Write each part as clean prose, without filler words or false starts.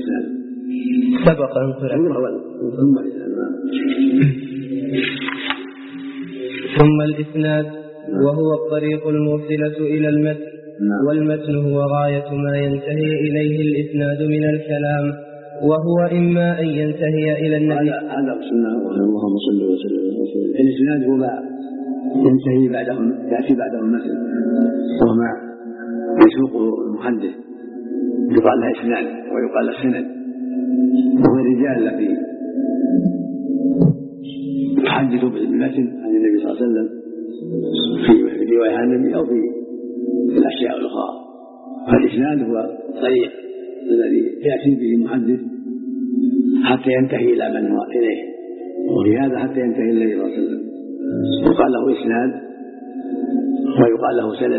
الإسلام سبق أن قرأ ثم الإسناد وهو الطريق الموصلة إلى المتن، والمتن هو غاية ما ينتهي إليه الإسناد من الكلام، وهو إما أن ينتهي إلى النبي. هذا قصدنا اللهم صل وسلم على رسول الله. الإسناد هو ما ينتهي بعده، يأتي بعده المتن، وما يسوقه المحدث يقال له إسناد ويقال له سند، وهو الرجال الذي يحدثوا بالمتن عن النبي صلى الله عليه وسلم في رواية عن النبي أو في الأشياء الأخرى. فالإسناد هو الطريق الذي يأتي به المحدث حتى ينتهي إلى من هو إليه، وفي هذا حتى ينتهي النبي صلى الله عليه وسلم يقال له إسناد ويقال له سند،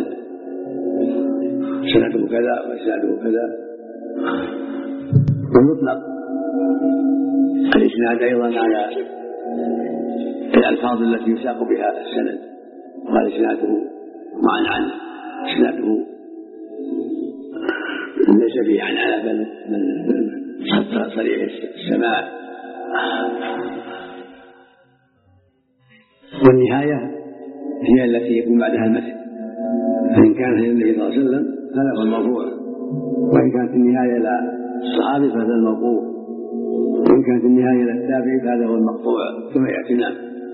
سنده كذا وإسناده كذا. ويطلق الإسناد أيضا على الألفاظ التي يساق بها السند، وقال إسناده معنى عنه، إسناده ليس به عن على من صريح السماع. والنهاية هي التي يكون بعدها المتن، فإن كان هي النبي صلى الله عليه وسلم هذا هو المرفوع، وإن كانت النهاية إلى الصحابي فهذا الموقوف، وإن كانت النهاية إلى التابعي فهذا هو المقطوع كما يأتي. نعم.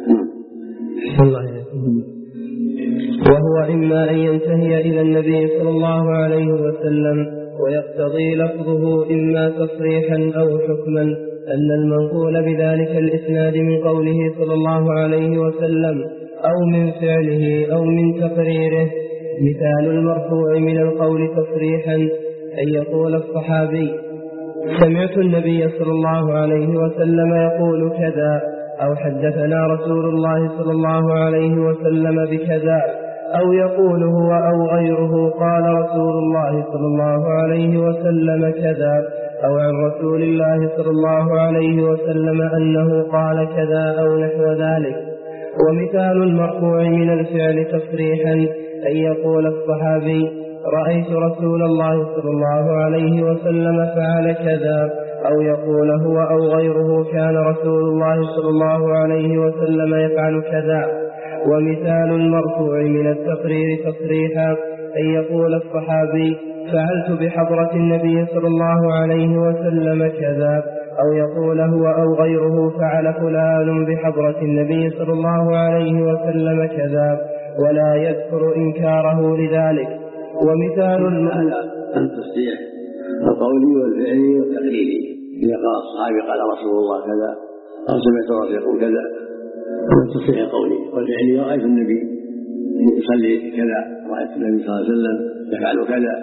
وهو إما أن ينتهي إلى النبي صلى الله عليه وسلم، ويقتضي لفظه إما تصريحا أو حكما أن المنقول بذلك الإسناد من قوله صلى الله عليه وسلم أو من فعله أو من تقريره. مثال المرفوع من القول تصريحا أن يقول الصحابي سمعت النبي صلى الله عليه وسلم يقول كذا، أو حدثنا رسول الله صلى الله عليه وسلم بكذا، أو يقول هو أو غيره قال رسول الله صلى الله عليه وسلم كذا، أو عن رسول الله صلى الله عليه وسلم أنه قال كذا أو نحو ذلك. ومثال المرفوع من الفعل تصريحا أن يقول الصحابي رأيت رسول الله صلى الله عليه وسلم فعل كذا، أو يقول هو أو غيره كان رسول الله صلى الله عليه وسلم يفعل كذا. ومثال المرفوع من التقرير تصريحا أن يقول الصحابي فعلت بحضرة النبي صلى الله عليه وسلم كذا، أو يقول هو أو غيره فعل فلان بحضرة النبي صلى الله عليه وسلم كذا، ولا يذكر إنكاره لذلك. ومثال التصريح القولي والفعلي والتقريري، إذا قال الصحابي قال رسول الله كذا أو سمعت الرسول يقول كذا، هذا التصريح القولي. والفعلي رأيت النبي يصلي كذا، رأيت النبي صلى الله عليه وسلم يفعل كذا،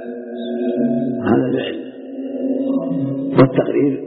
هذا فعل. والتقرير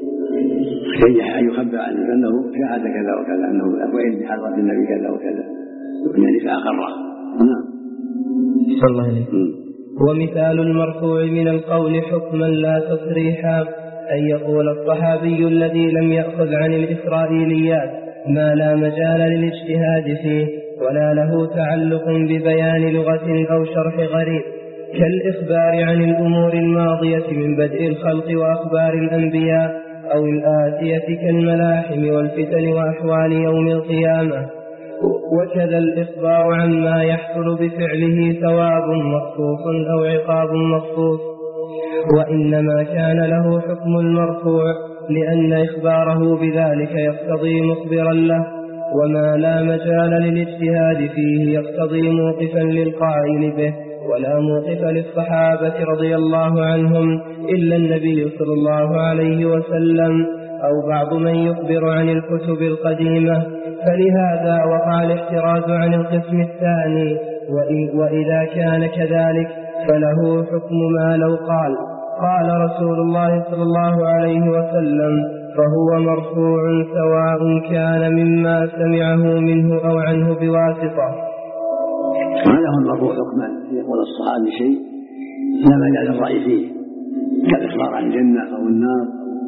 أن يخبر عنه أنه شاهد كذا وكذا، أنه وإن بحضرة النبي كذا وكذا، يعني فأقره. نعم. صلى الله عليه وسلم. ومثال المرفوع من القول حكما لا تصريحا أن يقول الصحابي الذي لم يأخذ عن الإسرائيليات ما لا مجال للاجتهاد فيه ولا له تعلق ببيان لغة أو شرح غريب، كالإخبار عن الأمور الماضية من بدء الخلق وأخبار الأنبياء، أو الآتية كالملاحم والفتن وأحوال يوم القيامة. وكذا الإخبار عما يحصل بفعله ثواب مخصوص أو عقاب مخصوص. وإنما كان له حكم المرفوع لأن إخباره بذلك يقتضي مخبرا له، وما لا مجال للاجتهاد فيه يقتضي موقفا للقائل به، ولا موقف للصحابة رضي الله عنهم إلا النبي صلى الله عليه وسلم أو بعض من يخبر عن الكتب القديمة. فلهذا وقع الاحتراز عن القسم الثاني. وإذا كان كذلك فله حكم ما لو قال رسول الله صلى الله عليه وسلم، فهو مرفوع سواء كان مما سمعه منه أو عنه بواسطة. هذا هو المرفوع حكما، يقول الصحابي شيء لا مجال للرأي فيه، كالإخبار عن الجنة أو النار،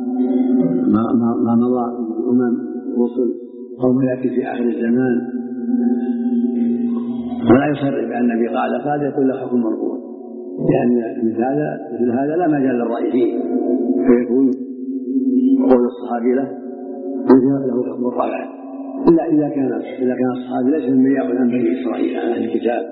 ما مضى الأمم وصل أو ما يأتي في آخر الزمان، ولا يصرف بأن النبي قال يقول له حكم مرفوع، لأن مثل هذا لا مجال للرأي فيه، فيكون قول الصحابي له له حكم الرفع، إلا إذا كان الصحابي ليس ممن يأخذ عن بني إسرائيل عن أهل الكتاب.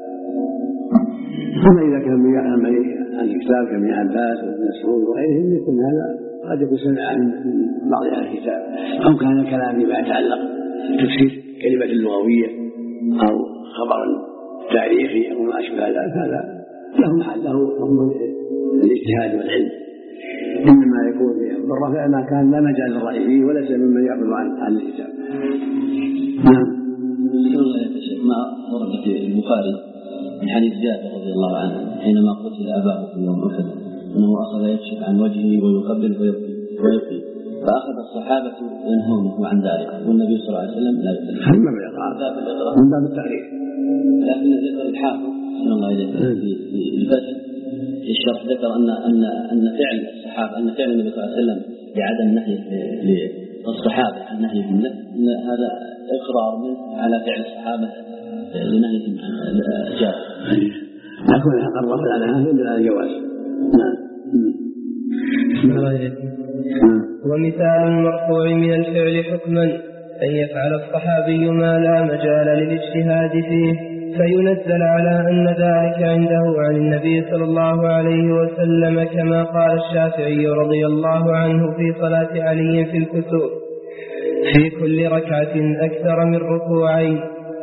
أما إذا كان من يأخذ عن أهل الكتاب كابن عباس وابن مسعود وغيرهم يكون هذا قد يكون سمع عن بعض أهل الكتاب، أو كان الكلام فيما يتعلق بتفسير كلمة لغوية أو خبر تاريخي أو ما أشبه ذلك، هذا له حكم الاجتهاد والعلم. إنما يكون بالرفع ما كان لا مجال للرأي فيه وليس ممن يأخذ عن أهل الكتاب. نعم. ما ورد في البخاري من حديث جابر رضي الله عنه حينما قتل أباه في يوم أحد أنه أخذ يكشف عن وجهه ويقبل ويبكي، فأخذ الصحابة ينهونه عن ذلك والنبي صلى الله عليه وسلم لا يسلم من باب التعريف. لكن ذكر الحافظ صلى الله عليه وسلم في الفتح في الشرح ذكر أن فعل الصحابة أن فعل النبي صلى الله عليه وسلم بعدم نهي للصحابة عن نهيهم أن هذا إقرار منه على فعل الصحابة لنهيهم عن الجار. أكون أقرر على هذا من الجواز. ومثال المرفوع من الفعل حكما أن يفعل الصحابي ما لا مجال للاجتهاد فيه فينزل على أن ذلك عنده عن النبي صلى الله عليه وسلم، كما قال الشافعي رضي الله عنه في صلاة علي في الكسوف في كل ركعة أكثر من ركوعين،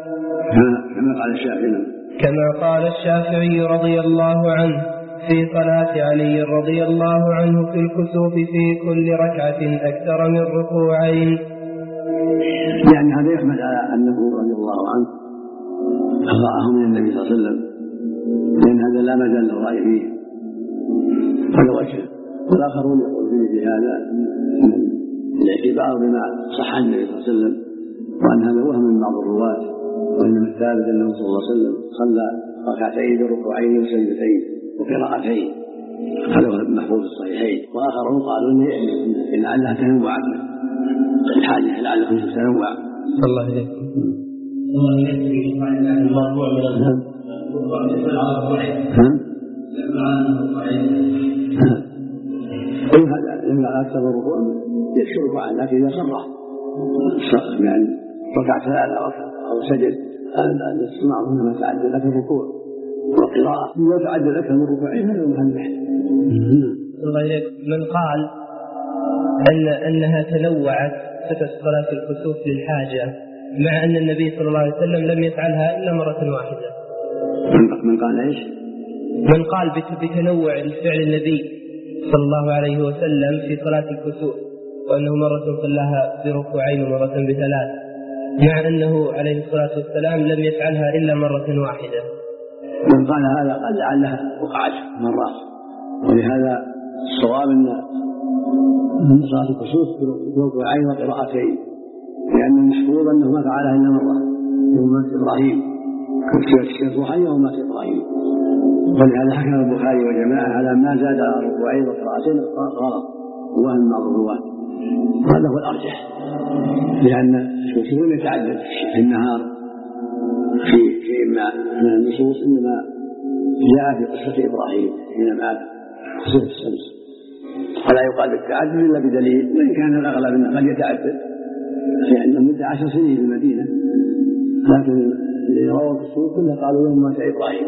كما قال الشافعي رضي الله عنه في صلاة علي رضي الله عنه في الكسوف في كل ركعة أكثر من ركوعين. يعني هذا يحمل على أنه رضي الله عنه أخطأه من النبي صلى الله عليه وسلم، لأن هذا لا مجال للرأي فيه هذا وجه. والآخرون يقول فيه بهذا الاعتبار بما صح عن النبي صلى الله عليه وسلم، وأن هذا وهم من بعض الرواة، وإنما الثابت أنه صلى الله عليه وسلم صلى ركعتين بركوعين وسجدتين وقراءتين، هذا هو المحفوظ الصحيحين. وآخرون قالوا إن لعلها تنوع الحاجة لعلكم تتنوع. صلى الله عليه وسلم. المرفوع من هذا لما أكثر الركوع يكشف ركوعا، لكن إذا صرح يعني ركع ثلاثة أو سجد هذا الصناعة إنما تعدل لك الركوع والقراءة إذا تعدل لك من ركوعين هذا محل. من قال أنها تنوعت صفة صلاة الكسوف للحاجة مع أن النبي صلى الله عليه وسلم لم يفعلها إلا مرة واحدة. من قال إيش؟ من قال بتنوع الفعل النبي صلى الله عليه وسلم في صلاة الكسوف، وأنه مرة صلاها بركوعين ومرة بثلاث، مع أنه عليه الصلاة والسلام لم يفعلها إلا مرة واحدة. من قال هذا قال لعلها وقعت مرات، ولهذا الصواب أن صلاة الكسوف بركوعين وقراءتين، لأن المحفوظ أنه ما فعلها إلا مرة يوم مات إبراهيم كالشيخ روحاني وما مات إبراهيم، ولهذا حكم البخاري وجماعة على ما زاد ركوعين وقراءتين غلط وهم بعض الرواة، هذا هو الأرجح، لأن الكسوف يتعدد في النهار في من النصوص، إنما جاء في قصة إبراهيم حين مات كسوف الشمس، فلا يقال بالتعدد إلا بدليل، وإن كان الأغلب أنه قد يتعدد لأن مدة 10 سنين في المدينة، لكن اللي رواه الكسوف كله قالوا يوم مات إبراهيم.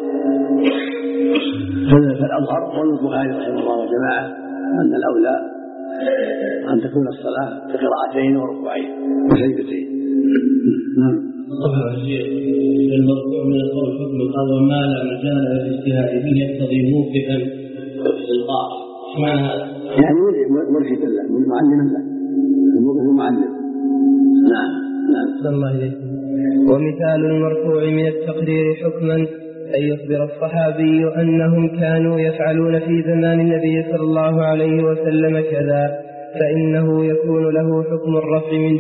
فالأظهر قول البخاري رحمه الله وجماعة أن الأولى أن تكون الصلاة بقراءتين وركوعين وسجدتين. نعم. طبعا الشيخ المرفوع من القول حكم هذا ما لا مجال للاجتهاد فيه يقتضي موقفا في القاص. معنى هذا يعني مرشد له معلم له الموقف المعلم. نعم. صلى الله عليه وسلم. ومثال المرفوع من التقرير حكما أن يخبر الصحابي أنهم كانوا يفعلون في زمان النبي صلى الله عليه وسلم كذا، فإنه يكون له حكم الرفع من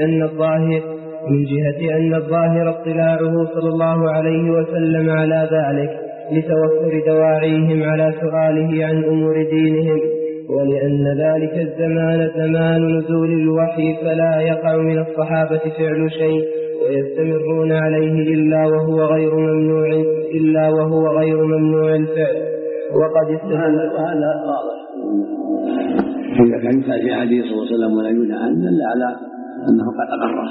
جهة أن الظاهر اطلاعه صلى الله عليه وسلم على ذلك لتوفر دواعيهم على سؤاله عن أمور دينهم، ولأن ذلك الزمان زمان نزول الوحي فلا يقع من الصحابة فعل شيء ويستمرون عليه إلا وهو غير ممنوع الفعل. وقد استدل هذا واضح فإذا كان يقال في حديث صلى الله عليه وسلم ولا ينهى عنه إلا على أنه قد أقره.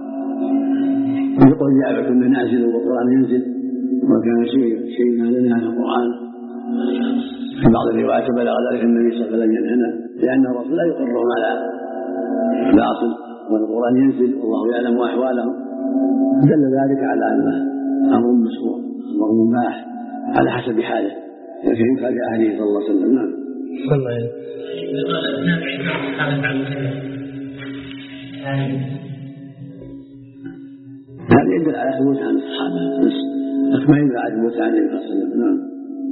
يقول جاء كنا نازل والقرآن ينزل وكان شيء ما لنا عن القرآن. في بعض الروايات بلغ ذلك النبي صلى الله عليه وسلم ينهنا لأن الرسول لا يقرهم على باطل والقرآن ينزل والله يعلم أحوالهم. دل ذلك على أنه أمر مشروع أمر مباح على حسب حاله لكن ينفع لأهله صلى الله عليه وسلم. نعم. هذا يدل على ثبوت عن الصحابة بس ما يدل على ثبوت عن النبي صلى الله عليه وسلم. نعم.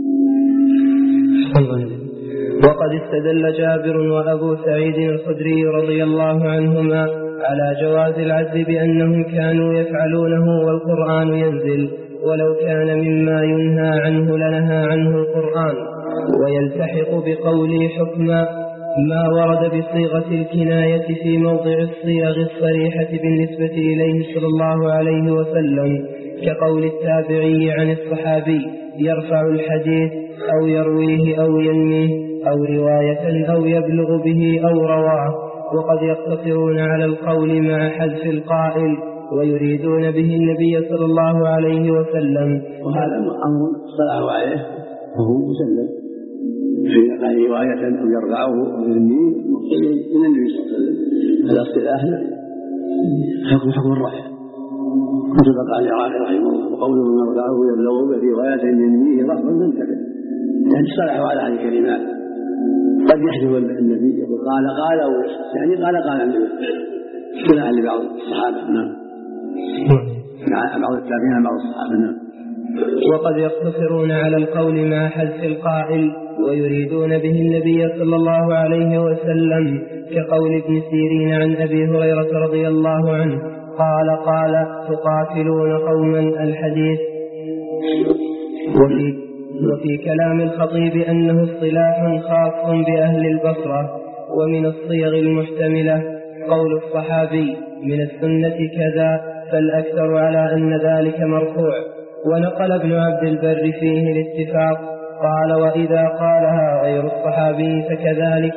وقد استدل جابر وأبو سعيد الخدري رضي الله عنهما على جواز العزل بأنهم كانوا يفعلونه والقرآن ينزل، ولو كان مما ينهى عنه لنهى عنه القرآن. ويلتحق بقوله حكما ما ورد بصيغة الكناية في موضع الصيغ الصريحة بالنسبة إليه صلى الله عليه وسلم، كقول التابعي عن الصحابي يرفع الحديث أو يرويه أو ينميه أو رواية أو يبلغ به أو رواه. وقد يقتصرون على القول مع حذف القائل ويريدون به النبي صلى الله عليه وسلم. وهذا أمر صلى عليه وهو مسلم في قال رواية أو يرفعه أو ينميه من النبي صلى الله عليه وسلم. هذا اصطلاح حكم الرفع. وسبق على العراقي رحمه الله وقوله من يرفعه يبلغ به رواية ينميه رفع منتفع يعني اصطلحوا على هذه الكلمات. قد يحذف النبي يقول قال أو يعني قال النبي اصطلاحا لبعض الصحابة. نعم. بعض التابعين بعض الصحابة. نعم. وقد يقتصرون على القول مع حذف القائل ويريدون به النبي صلى الله عليه وسلم، كقول ابن سيرين عن أبي هريرة رضي الله عنه قال تقاتلون قوما الحديث. وفي كلام الخطيب أنه اصطلاح خاص بأهل البصرة. ومن الصيغ المحتملة قول الصحابي من السنة كذا، فالأكثر على أن ذلك مرفوع. ونقل ابن عبد البر فيه الاتفاق قال وإذا قالها غير الصحابي فكذلك،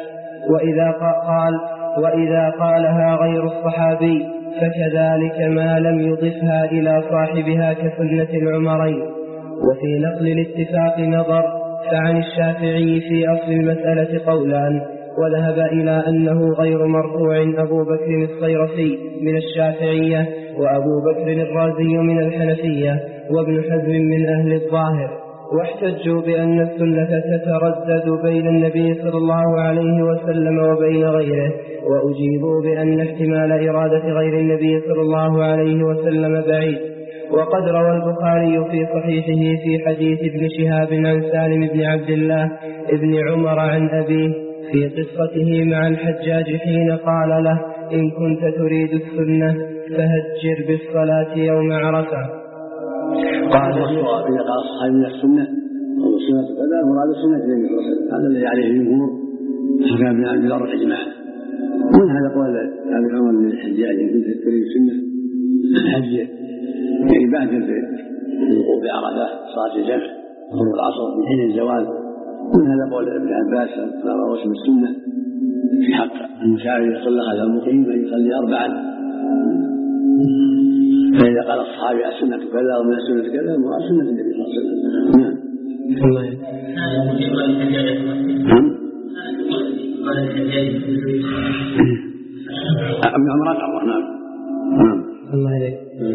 وإذا قالها غير الصحابي فكذلك ما لم يضفها إلى صاحبها كسنة العمرين. وفي نقل الاتفاق نظر، فعن الشافعي في أصل المسألة قولان، وذهب إلى أنه غير مرفوع أبو بكر الصيرفي من الشافعية وأبو بكر الرازي من الحنفية وابن حزم من أهل الظاهر. واحتجوا بأن السنة تتردد بين النبي صلى الله عليه وسلم وبين غيره، وأجيبوا بأن احتمال إرادة غير النبي صلى الله عليه وسلم بعيد. وقد روى البخاري في صحيحه في حديث ابن شهاب عن سالم بن عبد الله ابن عمر عن أبيه في قصته مع الحجاج حين قال له إن كنت تريد السنة فهجر بالصلاة يوم عرفة. قال الصواب إذا قال الصحابي من السنة أو السنة كذا مراد السنة النبي صلى الله عليه وسلم، هذا الذي عليه الجمهور حكى ابن عبد الله إجماعا. ومن هذا قول أبي عمر من الحجاج إن كنت تريد السنة حجر يعني بادر بالوقوف بعرفة صلاة الجمع ظهر العصر من حين الزوال. من هذا قول ابن عباس قال رسم السنة في حق المسافر يصلي خلف المقيم أن يصلي 4. فإذا قال الصحابي السنة كذا ومن السنة كذا مراد سنة النبي صلى الله عليه وسلم. نعم. ابن عمر عمر. نعم. الله عليك.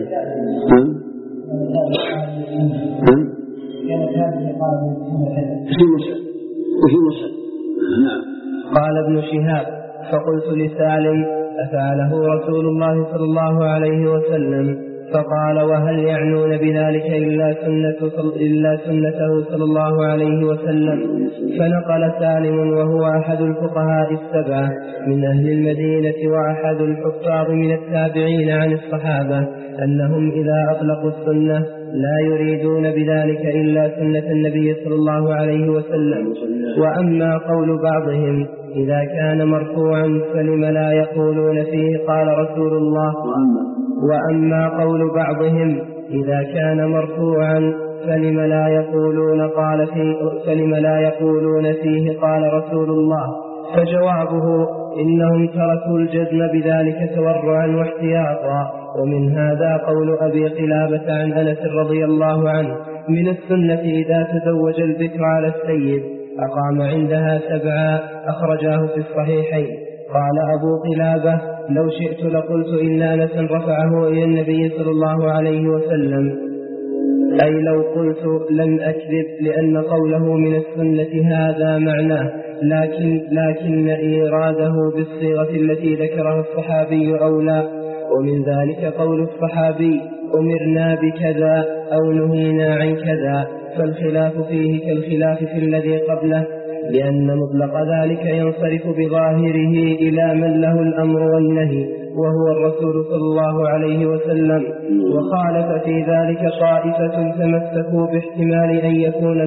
في مسلم. نعم. قال ابن شهاب فقلت لسالم أفعله رسول الله صلى الله عليه وسلم؟ فقال وهل يعنون بذلك إلا سنته صلى الله عليه وسلم؟ فنقل سالم وهو أحد الفقهاء السبعة من أهل المدينة وأحد الحفاظ من التابعين عن الصحابة أنهم إذا أطلقوا السنة لا يريدون بذلك إلا سنة النبي صلى الله عليه وسلم. وأما قول بعضهم إذا كان مرفوعا فلم لا يقولون فيه قال رسول الله، وأما قول بعضهم إذا كان مرفوعا فلم لا يقولون فيه قال رسول الله، فجوابه إنهم تركوا الجزم بذلك تورعا واحتياطا. ومن هذا قول أبي قلابة عن أنس رضي الله عنه: من السنة إذا تزوج البكر على السيد أقام عندها 7، أخرجاه في الصحيحين. قال أبو قلابة: لو شئت لقلت إن أنسا رفعه إلى النبي صلى الله عليه وسلم، أي لو قلت لم أكذب، لأن قوله من السنة هذا معناه، لكن إيراده بالصيغة التي ذكرها الصحابي أولى. ومن ذلك قول الصحابي: أمرنا بكذا أو نهينا عن كذا، فالخلاف فيه كالخلاف في الذي قبله، لأن مطلق ذلك ينصرف بظاهره إلى من له الأمر والنهي، وهو الرسول صلى الله عليه وسلم. وخالف في ذلك طائفة تمسكوا باحتمال أن يكون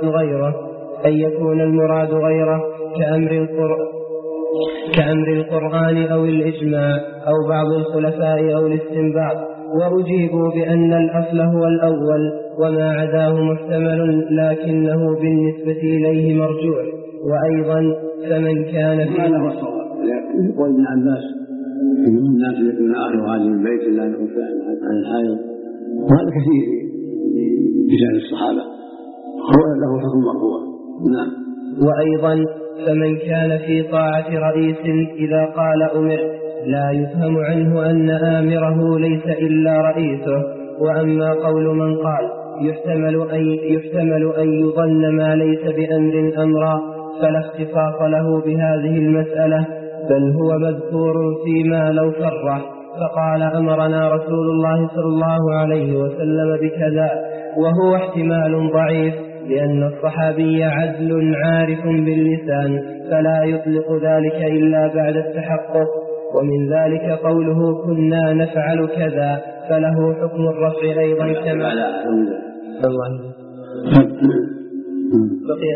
المراد غيره كأمر القرآن أو الإجماع أو بعض الخلفاء أو الاستنباط، وأجيبوا بأن الأصل هو الأول وما عداه محتمل، لكنه بالنسبة إليه مرجوع. وأيضا فمن كان في هذا هو الصواب. يقول ابن عباس: إن الناس يكون آخر هذه البيت إلا أنه عن الحائض، وهذا كثير في لسان الصحابة، هو له حكم مرفوع. نعم. وأيضا فمن كان في طاعة رئيس إذا قال أمر لا يفهم عنه أن آمره ليس إلا رئيسه. وأما قول من قال يحتمل أن يظن ما ليس بأمر أمرا، فلا اختصاص له بهذه المسألة، بل هو مذكور فيما لو صرح فقال أمرنا رسول الله صلى الله عليه وسلم بكذا، وهو احتمال ضعيف، لأن الصحابي عدل عارف باللسان، فلا يطلق ذلك إلا بعد التحقق. ومن ذلك قوله كنا نفعل كذا، فله حكم الرفع أيضا كما بقي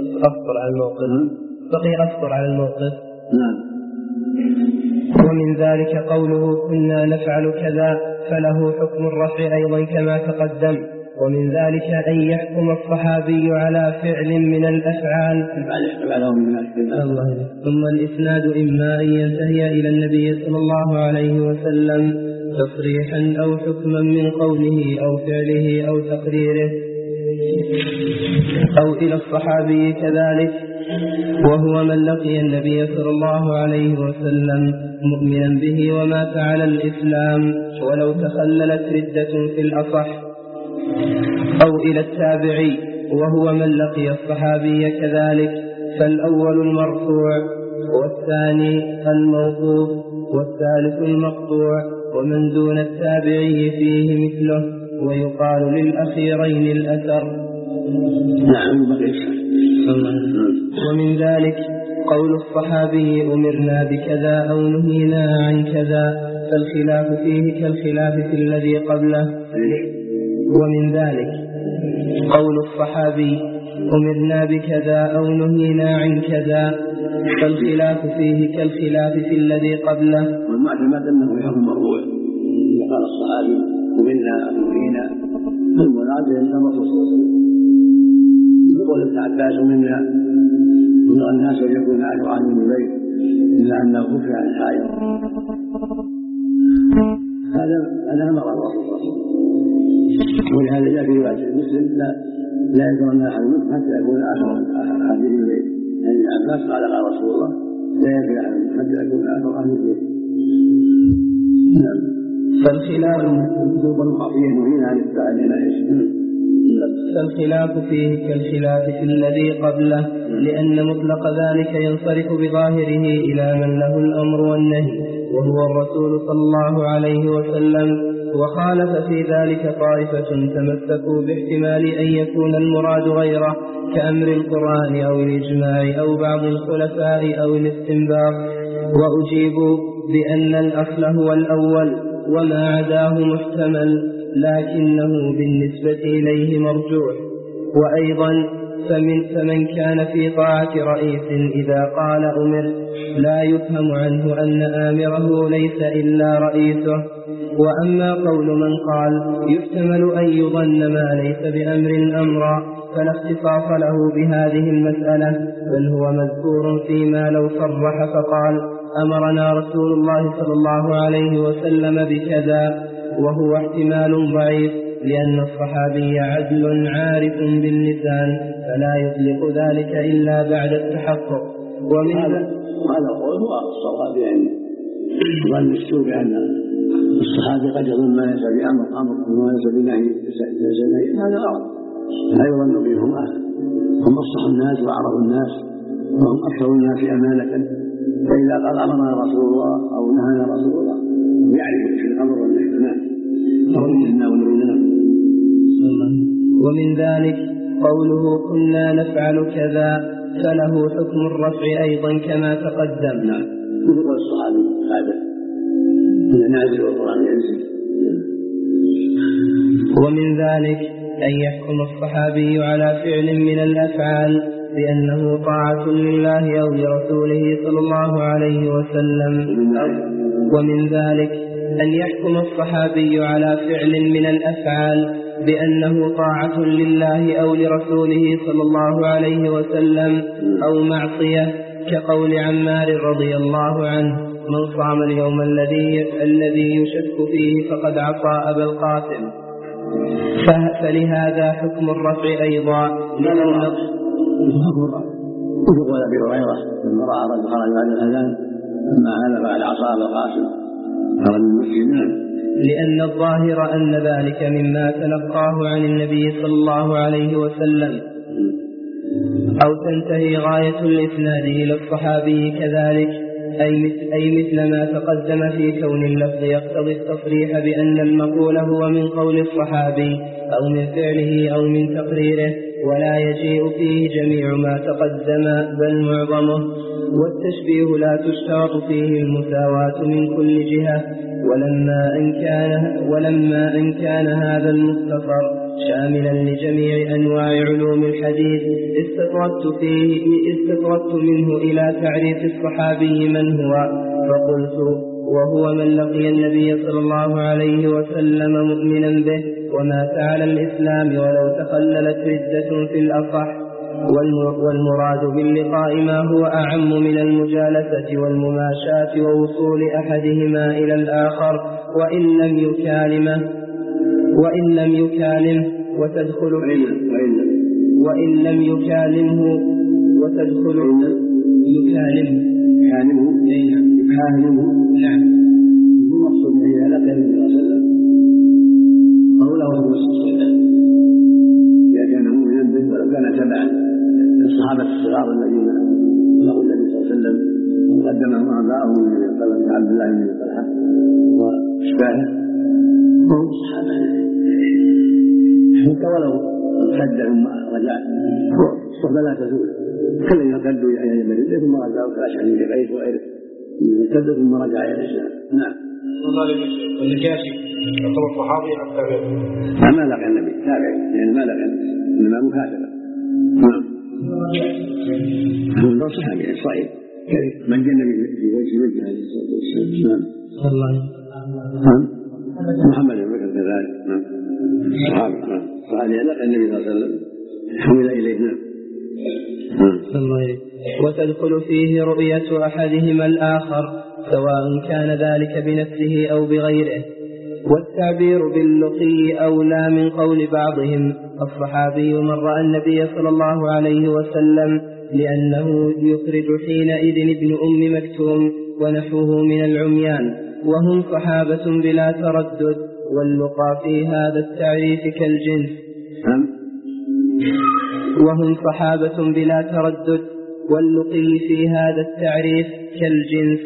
أصبر على الموقف. ومن ذلك قوله كنا نفعل كذا، فله حكم الرفع أيضا كما تقدم. ومن ذلك أن يحكم الصحابي على فعل من الأفعال ثم الإسناد إما أن ينتهي إلى النبي صلى الله عليه وسلم تصريحا أو حكما من قوله أو فعله أو تقريره، أو إلى الصحابي كذلك، وهو من لقي النبي صلى الله عليه وسلم مؤمنا به ومات على الإسلام ولو تخللت ردة في الأصح، أو إلى التابعي وهو من لقي الصحابي كذلك، فالأول المرفوع والثاني الموقوف والثالث المقطوع، ومن دون التابعي فيه مثله، ويقال للأخيرين الأثر. ومن ذلك قول الصحابي أمرنا بكذا أو نهينا عن كذا، فالخلاف فيه كالخلاف في الذي قبله. ومن ذلك قول الصحابي أمرنا بكذا أو نهينا عن كذا، فالخلاف فيه كالخلاف في الذي قبله. والمعتمد أنه يحكم مرفوع، قال الصحابي أمرنا نهينا، المراد أنه مرفوع. يقول ابن عباس منا أمر الناس أن يكون أهل عهد البيت إلا أنه خفي عن الحائض، هذا أمر الرسول، ولهذا جاء في رواية مسلم لا يكون أحد منكم حتى يكون آخر أهل البيت. يعني ابن عباس قال رسول الله لا يكون أحد منكم حتى يكون آخر أهل البيت. فالخلاف فيه كالخلاف في الذي قبله، لأن مطلق ذلك ينصرف بظاهره إلى من له الأمر والنهي، وهو الرسول صلى الله عليه وسلم. وخالف في ذلك طائفة تمسكوا باحتمال أن يكون المراد غيره كأمر القرآن أو الإجماع أو بعض الخلفاء أو الاستنباط، وأجيبوا بأن الأصل هو الأول وما عداه محتمل، لكنه بالنسبة إليه مرجوع. وأيضا فمن كان في طاعة رئيس إذا قال أمر لا يفهم عنه أن آمره ليس إلا رئيسه. وأما قول من قال يحتمل أن يظن ما ليس بأمر أمرا، فلا اختصاص له بهذه المسألة، بل هو مذكور فيما لو صرح فقال أمرنا رسول الله صلى الله عليه وسلم بكذا، وهو احتمال ضعيف لأن الصحابي عدل عارف باللسان فلا يطلق ذلك إلا بعد التحقق. ومن هذا القول هو الصواب، يعني ظن السوء بأن الصحابي قد يظن ما ليس بأمر وما ليس بنهي هذا غلط، لا يظن بهم هم أصح الناس وأعرف الناس وهم أكثر الناس أمانة، فإذا قال أمرنا رسول الله أو نهانا رسول الله يعرف في الأمر والنهي ومن ذلك قوله كنا نفعل كذا فله حكم الرفع أيضا كما تقدم. نعم مثل الصحابي هذا نازل والقرآن ينزل. ومن ذلك أن يحكم الصحابي على فعل من الأفعال بأنه طاعة لله أو لرسوله صلى الله عليه وسلم. ومن ذلك أن يحكم الصحابي على فعل من الأفعال بأنه طاعة لله أو لرسوله صلى الله عليه وسلم أو معصية، كقول عمار رضي الله عنه من صام اليوم الذي يشك فيه فقد عصى أبا القاسم. فلهذا حكم الرفع أيضا وقال أبي هريرة لما رأى رجل خرج بعد الأذان أما هذا بعد عصا أبا القاسم خرج من المسلمين، لأن الظاهر أن ذلك مما تلقاه عن النبي صلى الله عليه وسلم، أو تنتهي غاية الإسناد إلى الصحابي كذلك، أي مثل ما تقدم في كون اللفظ يقتضي التصريح بأن المقول هو من قول الصحابي أو من فعله أو من تقريره، ولا يجيء فيه جميع ما تقدم بل معظمه. والتشبيه لا تشترط فيه المساواة من كل جهة، ولما أن كان هذا المختصر شاملا لجميع أنواع علوم الحديث استطردت منه إلى تعريف الصحابي من هو، فقلت وهو من لقي النبي صلى الله عليه وسلم مؤمنا به ومات على الإسلام ولو تخللت ردة في الأصح. والمراد باللقاء ما هو أعم من المجالسة والمماشاة ووصول أحدهما إلى الآخر وإن لم يكالمه وتدخل وإن لم يكالمه وتدخل يكالمه نعم المقصود به لقي النبي صلى الله عليه وسلم قوله إذا كان مؤمنا به ولو كان تبعا الصحابة الصغار الذين لقوا النبي صلى الله عليه وسلم وقدمهم أعداءهم من عبد الله بن طلحة وأشباهه وهم الصحابة حتى ولو ارتد ثم رجع الصحبة لا تزول، كل يرتدوا إلى المدينة ثم رجعوا كأشعري لقيس وغيره ارتد ثم رجع إلى الإسلام. نعم. النجاشي يعتبر صحابي أم تابعي؟ ما لقى النبي تابعي، يعني ما لقى النبي إنما مكاتبة. نعم. هذا صحابي صحيح من جاء النبي في وجه عليه الصلاة والسلام. نعم. محمد بن بكر كذلك. نعم. صحابي لقى النبي صلى الله عليه وسلم حمل إليه. نعم. وتدخل فيه رؤية أحدهما الآخر سواء كان ذلك بنفسه أو بغيره. والتعبير باللقي أولى من قول بعضهم الصحابي من رأى النبي صلى الله عليه وسلم، لأنه يخرج حينئذ ابن أم مكتوم ونحوه من العميان، وهم صحابة بلا تردد. واللقى في هذا التعريف كالجنس، وهم صحابة بلا تردد، واللقي في هذا التعريف كالجنس.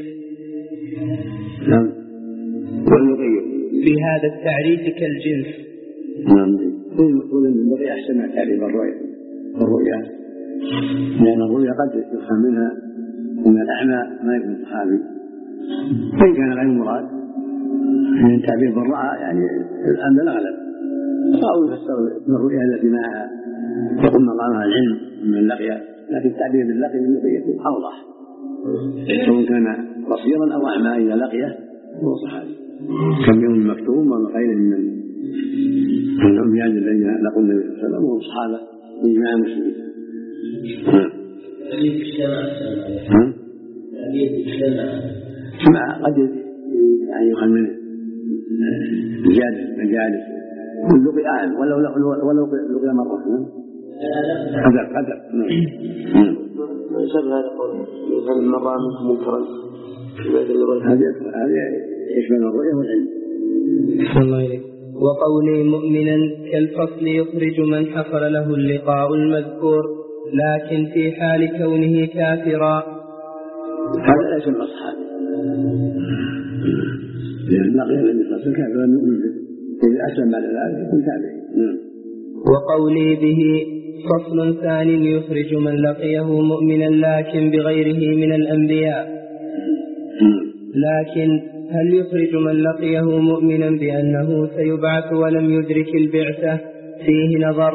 واللقي في هذا التعريف كالجنس. يقول أن الرؤيا أحسن من تعريف الرؤيا، لأن الرؤيا قد يفهم منها أن الأعمى ما يكون صحابي، فإن كان غير مراد من تعبير بالرأى يعني الآن لا أعلم، أو يفسر بالرؤيا التي معها يقوم مقامها العلم من لقيا، لكن التعبير باللقي من لقيه أوضح، سواء كان بصيرا أو أعمى إذا لقيه هو صحابي، كم يوم مكتوم وغيره من العميان الذين لقوا النبي صلى الله عليه وسلم وهم صحابة إجماع المسلمين. قد يعني يخل منه مجالس واللقي أعلم ولو لقي مرة قدر ما شبه هذا القول يفعل المرأة منه منكرا هذه يشمل الرؤية والعلم. وقولي مؤمنا كالفصل يخرج من حصل له اللقاء المذكور لكن في حال كونه كافرا. هذا ليس من أصحابه لأن لقي النبي صلى الله عليه وسلم كافرا يؤمن به إذا أسلم بعد ذلك يكون تابعين. وقولي به فصل ثاني يخرج من لقيه مؤمنا لكن بغيره من الأنبياء. لكن هل يخرج من لقيه مؤمنا بأنه سيبعث ولم يدرك البعثة؟ فيه نظر.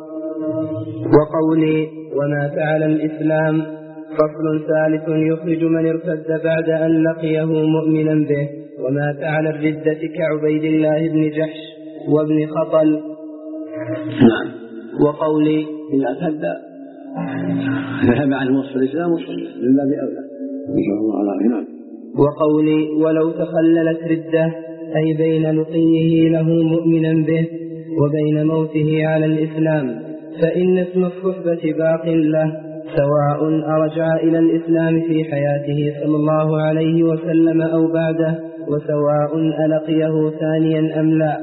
وقولي وما فعل الإسلام فصل ثالث يخرج من ارتد بعد أن لقيه مؤمنا به وما فعل الردة كعبيد الله بن جحش وابن خطل. وقولي إذا ارتد ذهب عن وصف الإسلام وصف من باب أولى إن شاء الله على خير. وقولي ولو تخللت ردة أي بين لقيه له مؤمنا به وبين موته على الإسلام فإن اسم الصحبة باق له سواء أرجع إلى الإسلام في حياته صلى الله عليه وسلم أو بعده وسواء ألقيه ثانيا أم لا.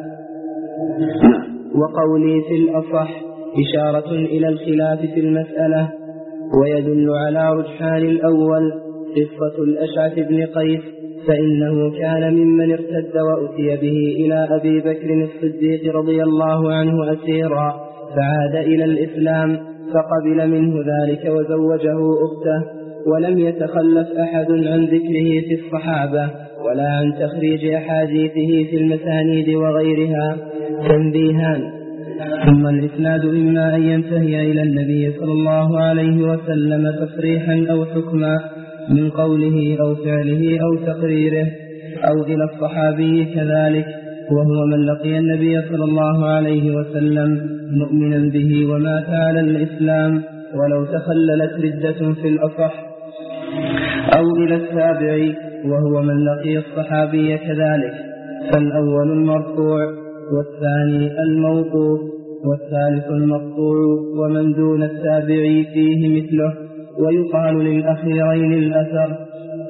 وقولي في الأصح إشارة إلى الخلاف في المسألة ويدل على رجحان الأول قصة الأشعث بن قيس فإنه كان ممن ارتد وأتي به إلى أبي بكر الصديق رضي الله عنه أسيرا فعاد إلى الإسلام فقبل منه ذلك وزوجه أخته ولم يتخلف أحد عن ذكره في الصحابة ولا عن تخريج أحاديثه في المسانيد وغيرها. تنبيهان. ثم الإسناد إما أن ينتهي إلى النبي صلى الله عليه وسلم تصريحا أو حكما من قوله أو فعله أو تقريره أو إلى الصحابي كذلك وهو من لقي النبي صلى الله عليه وسلم مؤمنا به ومات على الإسلام ولو تخللت ردة في الأصح أو إلى التابعي وهو من لقي الصحابي كذلك فالأول المرفوع والثاني الموقوف والثالث المقطوع ومن دون التابعي فيه مثله ويقال للأخيرين الأثر.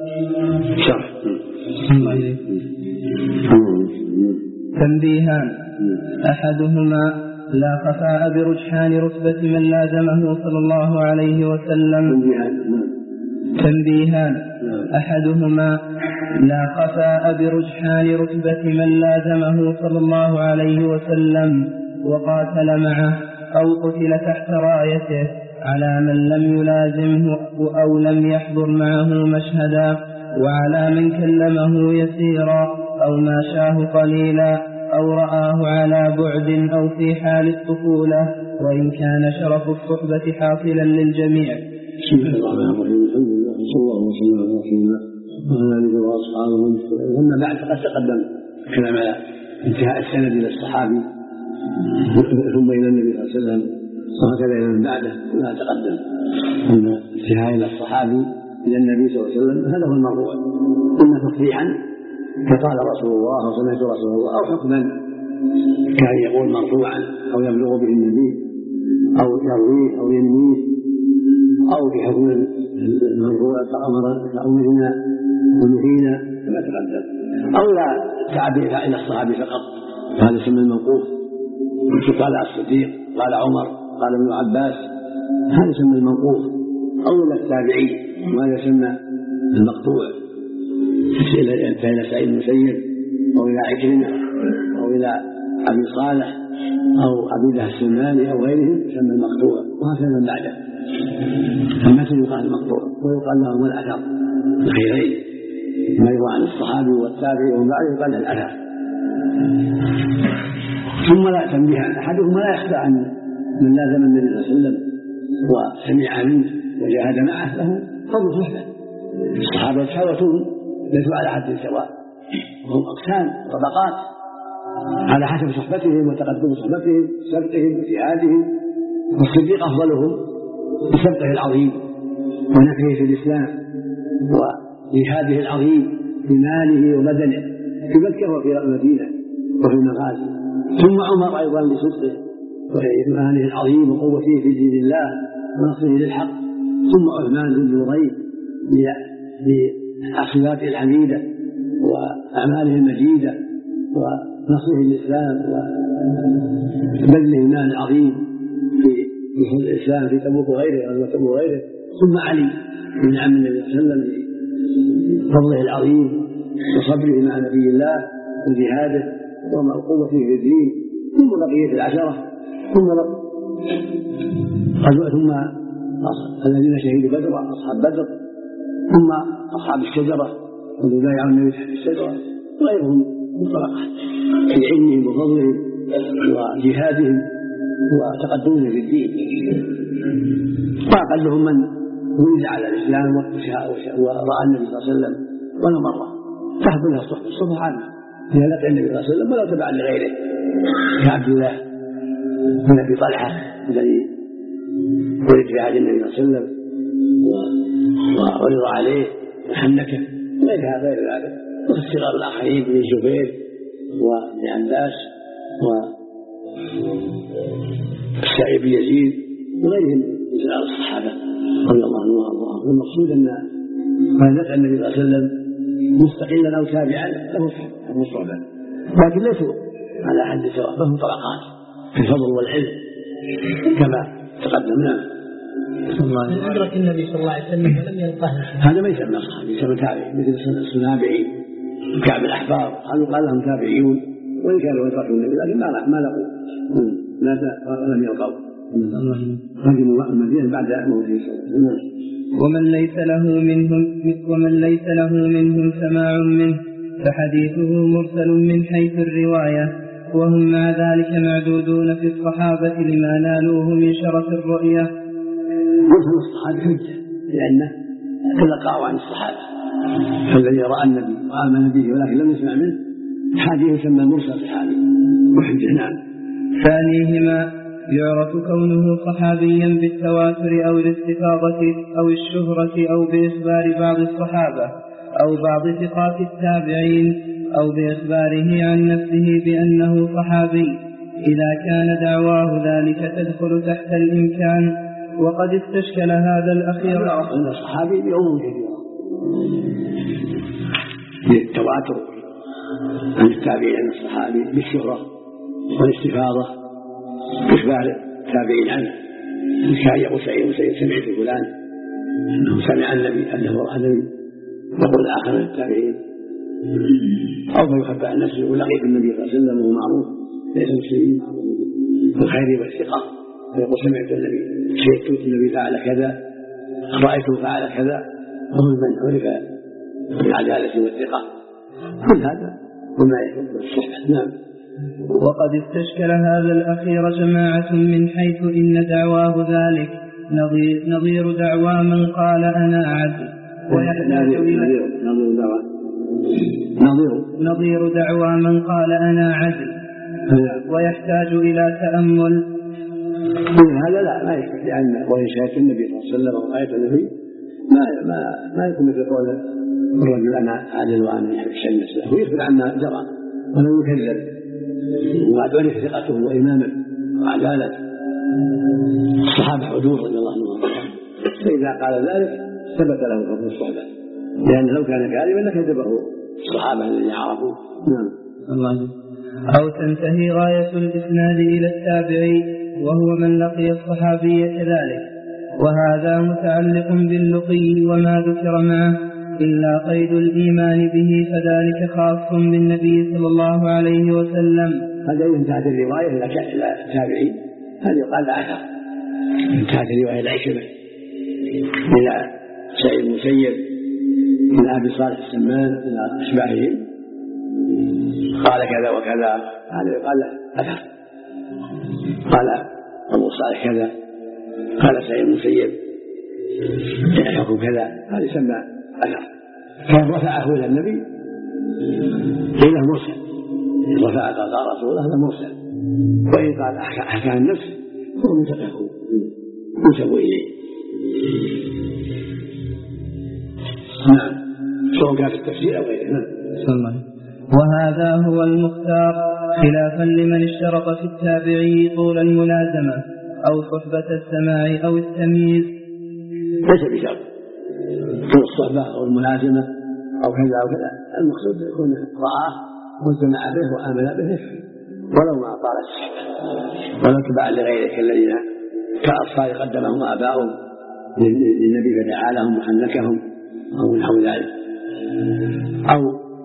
تنبيهان. أحدهما لا خفاء برجحان رتبة من لازمه صلى الله عليه وسلم. تنبيهان. أحدهما لا خفاء برجحان رتبة من لازمه صلى الله عليه وسلم وقاتل معه أو قتل تحت رايته على من لم يلازمه أو لم يحضر معه مشهدا وعلى من كلمه يسيرا أو ماشاه قليلا أو رآه على بعد أو في حال الطفولة وإن كان شرف الصحبة حاصلا للجميع. بسم الله الرحمن الرحيم. الحمد لله صلى الله وسلم على رسول الله وعلى آله وأصحابه. ثم بعد قد تقدم كلام على انتهاء السند إلى الصحابي ثم إلى النبي صلى الله عليه وسلم وهكذا إلى من بعده كما تقدم أن انتهاء إلى الصحابي إلى النبي صلى الله عليه وسلم هذا هو المرفوع إما تصريحا فقال رسول الله وسمعت رسول الله أو حكما كان يقول مرفوعا أو يبلغ به النبي أو يرويه أو ينميه أو بحكم المرفوع كأمرنا ونهينا كما تقدم أو لا تعبير إلى الصحابي فقط هذا يسمى الموقوف قال الصديق قال عمر قال ابن عباس هذا يسمى الموقوف أو إلى التابعي وهذا يسمى المقطوع إلى سعيد المسيب أو إلى عكرمة أو إلى أبي صالح أو أبي الله السلماني أو غيرهم يسمى المقطوع وهكذا من بعده المثل يقال المقطوع ويقال لهم الأثر الخيرين ما يروى عن الصحابي والتابعي ومن بعده يقال له الأثر. ثم لا تنبيه أحدهما لا يخفى عن من لازم النبي صلى الله عليه وسلم وسمع منه وجاهد معه له فضل صحبه. الصحابة يتفاوتون ليسوا على حد سواء وهم أقسام طبقات على حسب صحبتهم وتقدم صحبتهم سبتهم واجتهادهم والصديق أفضلهم بسبقه العظيم ونفعه في الإسلام وجهاده العظيم بماله وبدنه في مكة وفي المدينة وفي المغازي. ثم عمر أيضا بصدقه وإيمانه العظيم وقوته في دين الله ونصره للحق. ثم عثمان بن نورين بصفاته الحميدة وأعماله المجيدة ونصره للإسلام وبذله المال العظيم في دخول الإسلام في تبوك وغيره. ثم علي بن عم النبي صلى الله عليه وسلم بفضله العظيم وصبره مع نبي الله وجهاده وقوته في الدين. ثم بقية العشرة ثم الذين شهدوا بدر أصحاب بدر ثم أصحاب الشجرة الذين بايعوا النبي تحت الشجرة وغيرهم مطلقات في علمهم وفضلهم وجهادهم وتقدمهم في الدين. وأقلهم من ولد على الإسلام ورأى النبي صلى الله عليه وسلم ولا مرة تحضر لها الصحبة عامة إذا لقي النبي صلى الله عليه وسلم ولا تبع لغيره كعبد الله بن أبي طلحة الذي ولد في عهد النبي صلى الله عليه وسلم وعرض عليه وحنكه غير ذلك. والصغار الآخرين بن جبير وابن عباس والسعيد بن يزيد وغيرهم من صغار الصحابة رضي الله عنهم وارضاهم. والمقصود أن من لقى النبي صلى الله عليه وسلم مستقلا أو تابعا له صحبة، لكن ليسوا على حد سواء، فهم طبقات في الفضل والعلم كما تقدمنا. من أدرك النبي صلى الله عليه وسلم ولم يلقاه هذا ما يسمى صحابي، يسمى تابعي، مثل السنابعي وكعب الأحبار قال لهم تابعيون وإن كانوا يدركوا النبي لكن ما لقوا لم يلقوا رجل المدينة بعد موته صلى الله عليه وسلم. ومن ليس له منهم سماع منه فحديثه مرسل من حيث الرواية، وهم مع ذلك معدودون في الصحابة لما نالوه من شرف الرؤية. مرسل الصحابة حجة لأنه تلقاه عن الصحابة، فالذي رأى النبي وآمن به ولكن لم يسمع منه حديث يسمى مرسل صحابي وحجة. نعم. ثانيهما يعرف كونه صحابيا بالتواتر أو الاستفاضة أو الشهرة أو بإخبار بعض الصحابة أو بعض ثقات التابعين أو بإخباره عن نفسه بأنه صحابي إذا كان دعواه ذلك تدخل تحت الإمكان. وقد استشكل هذا الأخير أن الصحابي بعموم كثيرة بالتواتر عن التابعين عن الصحابي بالشهرة والاستفاضة إخبار التابعين عنه كان يقول سعيد سمعت فلان أنه سمع النبي أنه رأى النبي يقول آخر من التابعين أو فيخبر عن نفسه ولقيت النبي صلى الله عليه وسلم وهو معروف ليس مسلمين بالخير والثقة فيقول سمعت النبي شهدت النبي فعل كذا رأيته فعل كذا وهو من عرف بالعدالة والثقة. كل هذا وما يحب الصحبة. نعم. وقد استشكل هذا الأخير جماعة من حيث إن دعواه ذلك نظير دعوى من قال أنا عدل نظير دعوى من قال أنا عدل ويحتاج إلى تأمل. هذا لا ما يحتاج، لأن وإن شهدت النبي صلى الله عليه وسلم ورأيت النبي ما يكون مثل قول الرجل أنا عدل وأنا يحب الشمس، هو يخبر عما جرى ولو يكذب وأدعوني في ثقته وإمامه وعدالة الصحابة حدود رضي الله عنهم. فإذا قال ذلك ثبت له حكم الصحبة، لأن لو كان كاذبا لكذبه الصحابة الذين عرفوه. نعم. أو تنتهي غاية الإسناد إلى التابعي وهو من لقي الصحابي كذلك، وهذا متعلق باللقي وما ذكر معه، إلا قيد الإيمان به فذلك خاص بالنبي صلى الله عليه وسلم. هذا انتهت الرواية إلى التابعين، هذا يقال العشر. انتهت الرواية العشرة إلى سعيد المسيب إلى أبي صالح السمان إلى أشباههم قال كذا وكذا، هذا يقال أثر. قال أبو صالح كذا، قال سعيد المسيب يحكم كذا، هذا يسمى أثر. كان رفعه إلى النبي إلى مرسل، رفع قال رسول الله هذا مرسل، وإن قال أحكام النفس هو منتقه ينسب إليه. نعم، سواء كان في التفسير أو غيره. نعم. وهذا هو المختار خلافا لمن اشترط في التابعي طول الملازمة أو صحبة السماع أو التمييز. ليس بشرط طول الصحبة أو الملازمة أو كذا أو كذا، المقصود يكون رآه واجتمع به وآمن به ولو ما طال الصحبة، ولو تبع لغيره كالذين كأطفال قدمهم آباؤهم للنبي فدعا لهم وحنكهم أو نحو ذلك، أو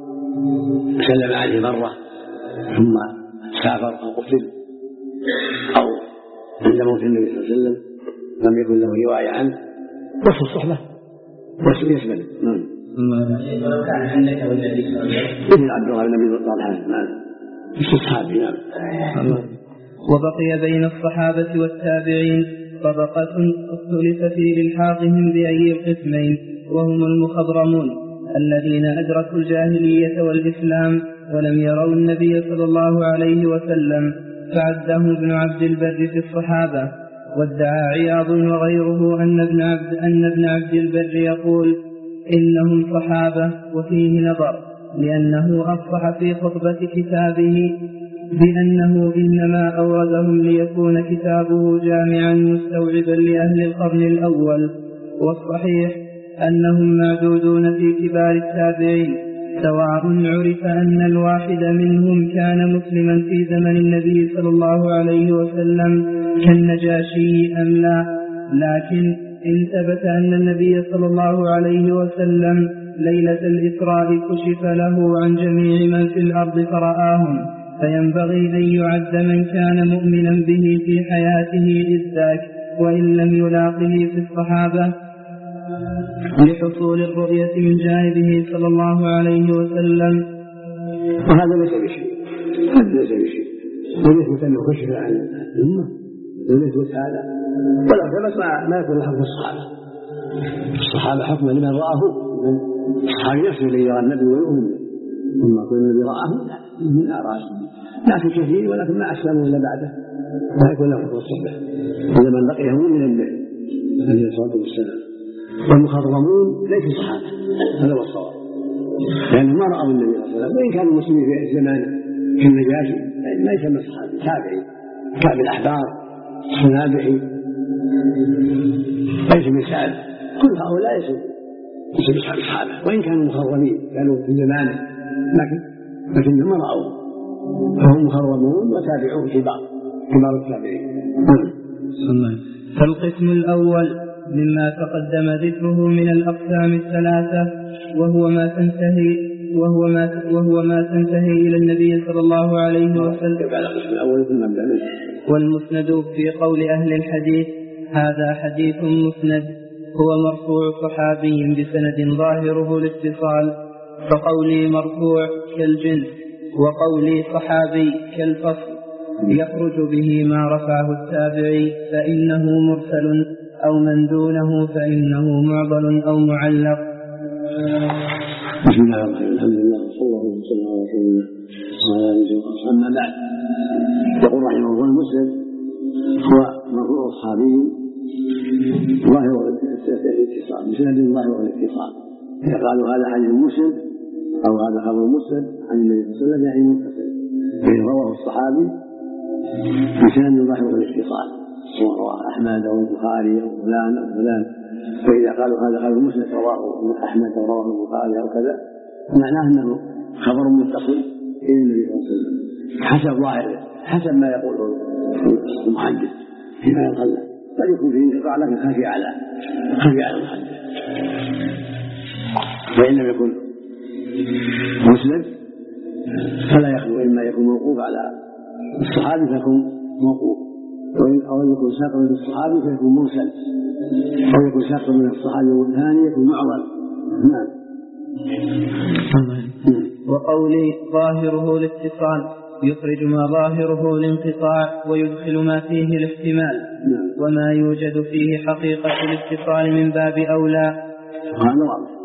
سلم عليه مرة ثم سافر أو قتل، أو عند موت النبي صلى الله عليه وسلم لم يكن له رواية عنه، وصف الصحبة يشمل. ولو كان حنك والنبي صلى الله عليه وسلم مثل عبد الله بن أبي طلحة مش أصحابي. نعم. وبقي بين الصحابة والتابعين طبقة اختلف في إلحاقهم بأي القسمين، وهم المخضرمون الذين أدركوا الجاهلية والإسلام ولم يروا النبي صلى الله عليه وسلم، فعده ابن عبد البر في الصحابة. وادعى عياض وغيره أن ابن عبد البر يقول إنهم صحابة، وفيه نظر، لأنه أصح في خطبة كتابه بأنه إنما أوردهم ليكون كتابه جامعا مستوعبا لأهل القرن الأول، والصحيح أنهم معدودون في كبار التابعين، سواء عرف أن الواحد منهم كان مسلما في زمن النبي صلى الله عليه وسلم كالنجاشي أم لا، لكن إن ثبت أن النبي صلى الله عليه وسلم ليلة الإسراء كشف له عن جميع من في الأرض فرآهم، فينبغي أن يعد من كان مؤمنا به في حياته إذ ذاك، وإن لم يلاقه في الصحابة، لحصول الرؤية من جانبه صلى الله عليه وسلم. وهذا ليس بشيء، وليس أنه كشف عن الأمة، وليس هذا، ولا ثبت ما يكون الحكم الصحابة حكم لمن رآه من الصحابي نفسه الذي يرى النبي ويؤمن به، ثم يكون الذي رآه من أراه، لكن كثير ولكن ما أسلموا إلا بعده ما يكون له حكم الصحبة، إذا من لقيه مؤمنا به عليه الصلاة والسلام. والمخضرمون ليسوا صحابة، هذا هو الصواب، لأنهم ما رأوا النبي صلى الله عليه وسلم، وإن كانوا مسلمين في زمانه كالنجاشي ما يسمى صحابي، تابعي كعب الأحبار الصنابحي ليس من سعد، كل هؤلاء ليسوا صحابة، وإن كانوا مخضرمين كانوا في زمانه لكنهم ما رأوا، فهم مخضرمون وتابعون كبار التابعين. فالقسم الأول مما تقدم ذكره من الأقسام الثلاثة، وهو ما تنتهي إلى النبي صلى الله عليه وسلم. والمسند في قول أهل الحديث هذا حديث مسند هو مرفوع صحابي بسند ظاهره الاتصال، فقولي مرفوع كالجنس وقولي صحابي كالفصل، يخرج به ما رفعه التابعي فإنه مرسل، أو من دونه فإنه معضل أو معلق. بسم الله الرحمن الرحيم، الحمد لله صلى الله عليه وسلم على رسول الله وعلى آله وصحبه. أما بعد، يقول رحمه الله المسند هو مرفوع الصحابي ظاهر الاتصال، بسند ظاهر الاتصال، إذا قالوا هذا حديث مسند أو هذا خبر مسند عن النبي صلى الله عليه وسلم يعني متصل، فإن رواه الصحابي بسند ظاهر الاتصال رواه أحمد أو البخاري أو فلان أو فلان، فإذا قالوا هذا خبر مسند رواه أحمد أو رواه البخاري أو كذا، معناه أنه خبر متصل إلى النبي صلى الله عليه وسلم حسب ظاهره، حسب ما يقوله المحدث فيما يقال، قد يكون فيه انقطاع لكن خفي على المحدث. فإن لم يكن مسند فلا يخلو، إما يكون موقوف على الصحابي فيكون موقوف، أو يكون ساق من الصحابي فيكون مرسل، أو يكون ساق من الصحابي والثاني يكون معضل. نعم. وقولي ظاهره الاتصال يخرج ما ظاهره الانقطاع ويدخل ما فيه الاحتمال، وما يوجد فيه حقيقة الاتصال من باب أولى. هذا واضح.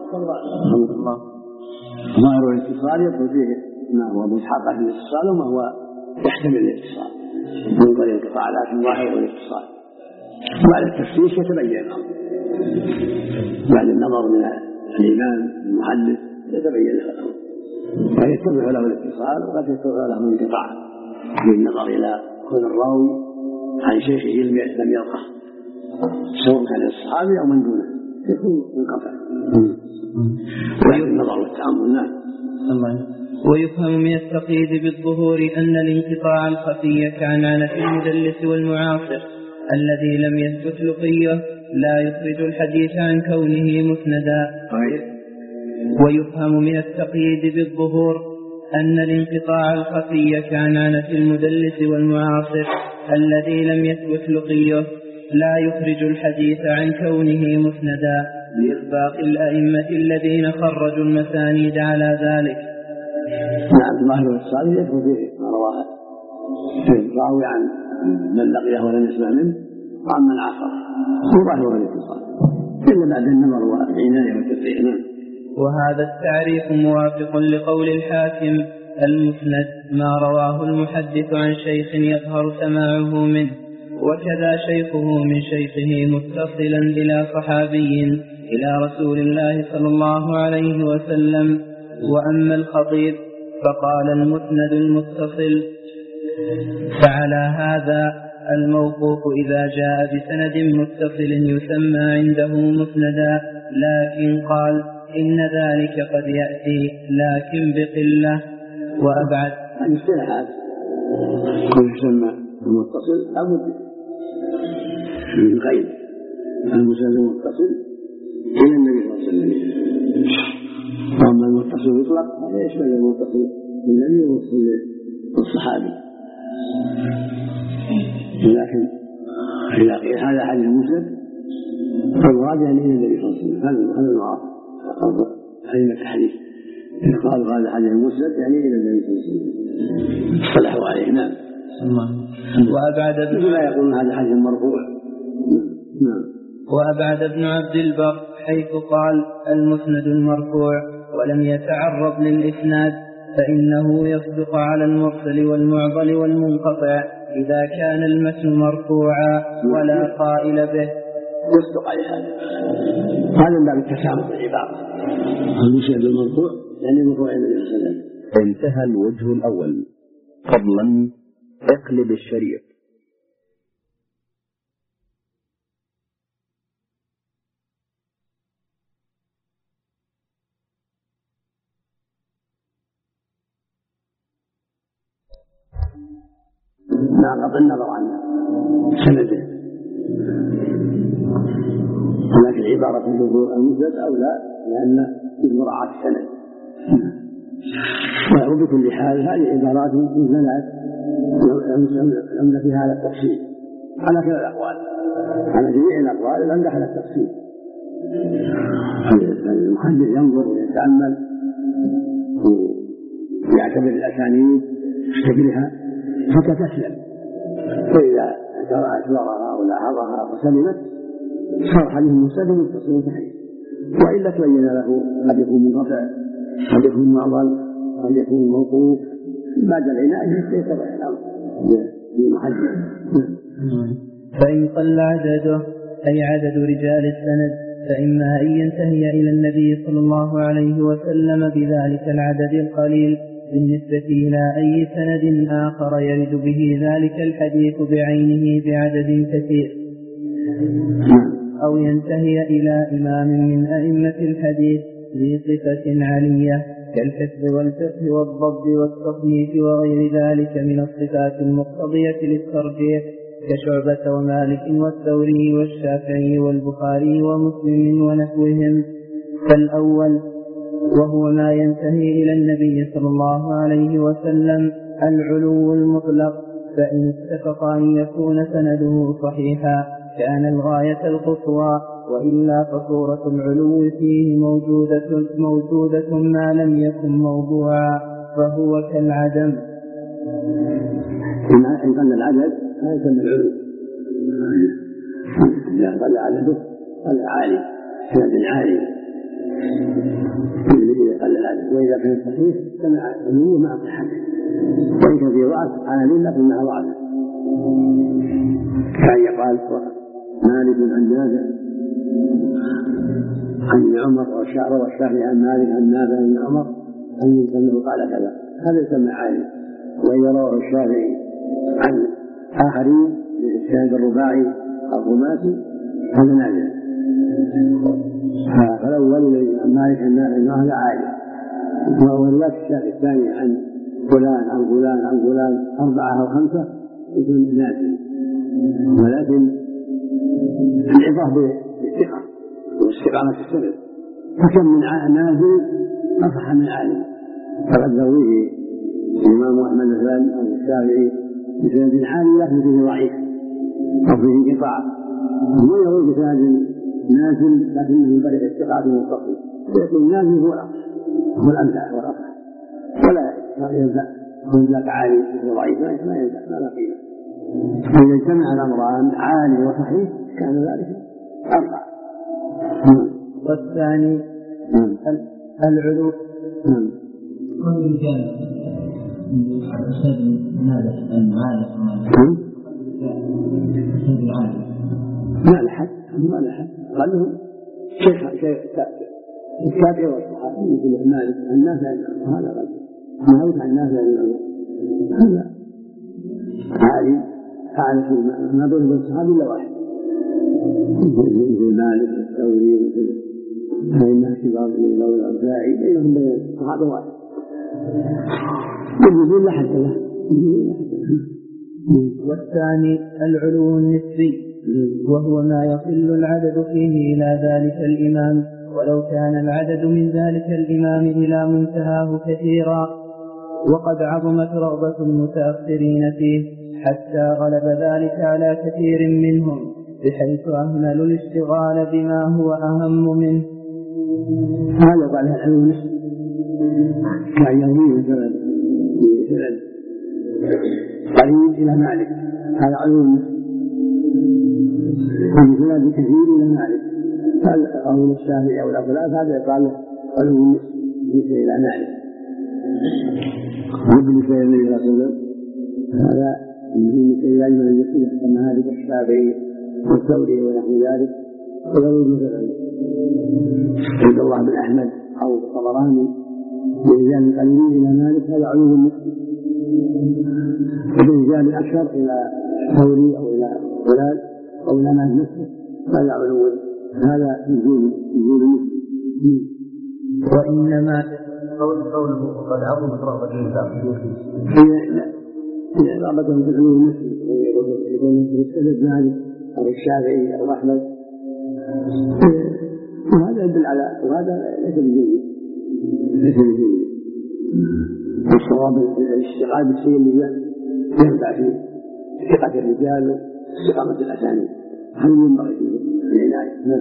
ظاهر الاتصال يدخل فيه ما هو متحقق الاتصال وما هو يحتمل الاتصال من طريق الانقطاع، لكن ظاهر الاتصال بعد التفتيش يتبين الأمر، بعد النظر من الإمام المحدث يتبين له الأمر، وقد يتبع له الاتصال وقد يتبع له الانقطاع بالنظر إلى كون الراوي عن شيخه لم يلقه سواء كان الصحابي أو من دونه يكون منقطع. النظر والتأمل. نعم. ويفهم من التقييد بالظهور أن الانقطاع الخفي كعنعنة المدلس والمعاصر الذي لم يثبت لقيه لا يخرج الحديث عن كونه مسندا. ويفهم من التقييد بالظهور أن الانقطاع الخفي كعنعنة المدلس والمعاصر الذي لم يثبت لقيه لا يخرج الحديث عن كونه مسندا لإطباق الأئمة الذين خرجوا المسانيد على ذلك. نعم. ظاهر الصالح يدخل في ما رواه الراوي عن من لقيه ولم يسمع منه وعن من عاصره، ظاهر الاتصال إلا بعد النظر والعناية والتدقيق. وهذا التعريف موافق لقول الحاكم المسند ما رواه المحدث عن شيخ يظهر سماعه منه وكذا شيخه من شيخه متصلا إلى صحابي إلى رسول الله صلى الله عليه وسلم. وأما الخطيب فقال المسند المتصل. فعلى هذا الموقوف إذا جاء بسند متصل يسمى عنده مسندا، لكن قال إن ذلك قد يأتي لكن بقلة. وأبعد الاصطلاحات كل يسمى المتصل أبد من غير المسند المتصل إلى النبي صلى الله عليه وسلم. وأما المتصل يطلق هذا يشمل المتصل النبي والمتصل الصحابي، لكن إذا قيل هذا حديث مسند فالمراد يعني إلى النبي صلى الله عليه وسلم. هذا المراد أئمة الحديث قالوا هذا حديث مسند يعني إلى النبي صلى الله عليه وسلم اصطلحوا عليه. نعم. وأبعد لا يقولون هذا حديث مرفوع. نعم. وأبعد ابن عبد البر حيث قال المسند المرفوع ولم يتعرض للإسناد فإنه يصدق على المرسل والمعضل والمنقطع إذا كان المتن مرفوعا ولا قائل به. يصدق على هذا من باب التسامح العبارة. المسند المرفوع يعني مرفوع النبي صلى الله عليه وسلم. انتهى الوجه الأول. فضلا اقلب الشريط. نعم. قطع النظر عن سنده، ولكن عبارة المسند أولى لأن مراعاة السند. وبكل حال هذه عبارات نزلت في هذا التفصيل على كلا الأقوال، على جميع الأقوال لم دخل التفصيل. المحدث ينظر ويتأمل ويعتبر الأسانيد يستدرها فتتسلم، وإذا اعتبرها ولاحظها وسلمت صار حديث مسند متصل صحيح، وإلا تبين له قد يكون منقطع قد يكون معضل قد يكون موقوف بعد العناية حتى يتضح الأمر للمحدث. فإن قل عدده أي عدد رجال السند فإما أن ينتهي إلى النبي صلى الله عليه وسلم بذلك العدد القليل بالنسبة إلى أي سند آخر يرد به ذلك الحديث بعينه بعدد كثير، أو ينتهي إلى إمام من أئمة الحديث ذي صفة علية كالحفظ والفقه والضبط والتصنيف وغير ذلك من الصفات المقتضية للترجيح كشعبة ومالك والثوري والشافعي والبخاري ومسلم ونحوهم. فالأول وهو ما ينتهي إلى النبي صلى الله عليه وسلم العلو المطلق، فإن اتفق أن يكون سنده صحيحا كان الغاية القصوى، وإلا فصورة العلو فيه موجودة ما لم يكن موضوعا فهو كالعدم. إن قل العدد لا يسمى العلو، إذا قل عدده قل عالي سند عالي إذا قل العدد، وإذا كان صحيح سمع العلو مع التحدث، وإن كان في ضعف عالي لكن مع ضعف كان يقال مالك عن نافع عن عمر والشافعي عن مالك عن نافع عن عمر أنه قال كذا، هذا يسمى عالم. وإذا رواه الشافعي عن آخرين بالإسناد الرباعي أو الخماسي هذا نادر. فالأول عن مالك عن نافع هذا عالم، ورواية الشافعي الثاني عن فلان عن فلان عن فلان 4 أو 5 يكون نادر. ولكن العبرة بالثقة والاستقامة في السند، فكم من نازل أصح من عالم. فقد رويه الإمام أحمد مثلا أو الشافعي بسند عالي لكن فيه ضعيف أو فيه انقطاع، ويروي بسند نازل لكنه من طريق الثقة المتصل، فيكون النازل هو الأصح هو الأمتع والأصح، ولا ينفع يكون ذاك عالي فيه ضعيف ما ينفع ما لا قيمة. إذا اجتمع الأمران عالي وصحيح كان ذلك أربع. والثاني العلو. كل كان الشيء ماذا المعالج ما لحد قالهم شيء التابع والصحابي مثل مالك النافع هذا غير مالك عن النافع هذا عالي أعرف ما بين الصحابي إلا واحد مثل مالك الثوري مثل فإن كبار من الأوزاعي بينهم بين الصحابة واحد بالنزول لا حد له. والثاني العلو النسبي، وهو ما يقل العدد فيه إلى ذلك الإمام، ولو كان العدد من ذلك الإمام إلى منتهاه كثيرا، وقد عظمت رغبة المتأخرين فيه حتى غلب ذلك على كثير منهم، بحيث أهملوا الاشتغال بما هو أهم منه. هذا قال العلو النسبي كان يرويه مثلا قريب إلى مالك، هذا علو النسبي ومثلا بكثير إلى مالك، هذا قول الشافعي أو الأخلاف هذا يقال علو النسبي إلى مالك. وابن تيمية يقول هذا من كي يجمع المسلم كما مالك الشافعي والثوري ونحو ذلك، ويقول مثلا عبد الله بن أحمد أو الطبراني برجال قليلين إلى مالك هذا علو النسبي، وبرجال أكثر إلى ثوري أو إلى فلان أو إلى مالك نفسه هذا علو، هذا نزول النسبي. وإنما قوله قد عظمت رغبة المتأخرين هي رغبة في علو النسبي، يكون يستند مالك أو الشافعي أو أحمد، وهذا يدل على وهذا ليس بجيد. والصواب الاشتغال بالشيء اللي ينفع فيه ثقة الرجال واستقامة الأسانيد، هذا ينبغي العناية.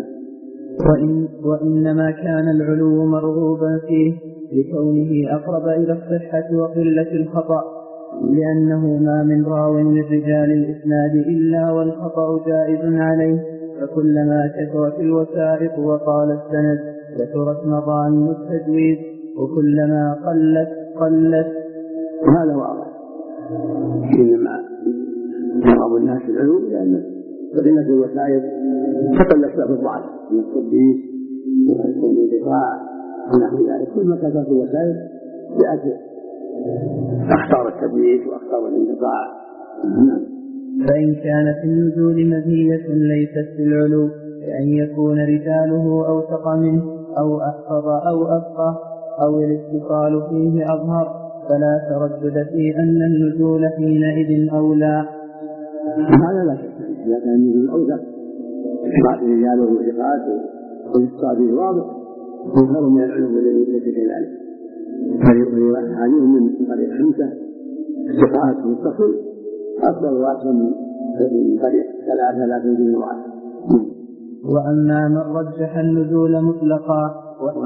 وإنما كان العلو مرغوبا فيه لكونه أقرب إلى الصحة وقلة الخطأ، لأنه ما من راو من رجال الإسناد إلا والخطأ جائز عليه، فكلما كثرت الوثائق وطال السند كثرت مظان التجويد، وكلما قلت. وهذا واضح إنما يرغب الناس العلوم لأن قلة الوسائل تقل أسباب الضعف من التدليس والانقطاع ونحو ذلك، كل ما كثرت الوسائل جاءت أخطار التدليس وأخطار الانقطاع. فإن كان في النزول مزية ليست في العلو، بأن يكون رجاله أوثق منه أو أحفظ أو أفقه أو الاتصال فيه أظهر، فلا تردد في أن النزول حينئذ أولى. هذا لا شك، إذا كان النزول أوثق بعض رجاله ثقات والاتصال فيه واضح يظهر من العلو الذي ليس كذلك. عليهم من طريق 5 ثقات متصل أفضل وأحسن من طريق 3 لا تنزل واحد. وأما من رجح النزول مطلقا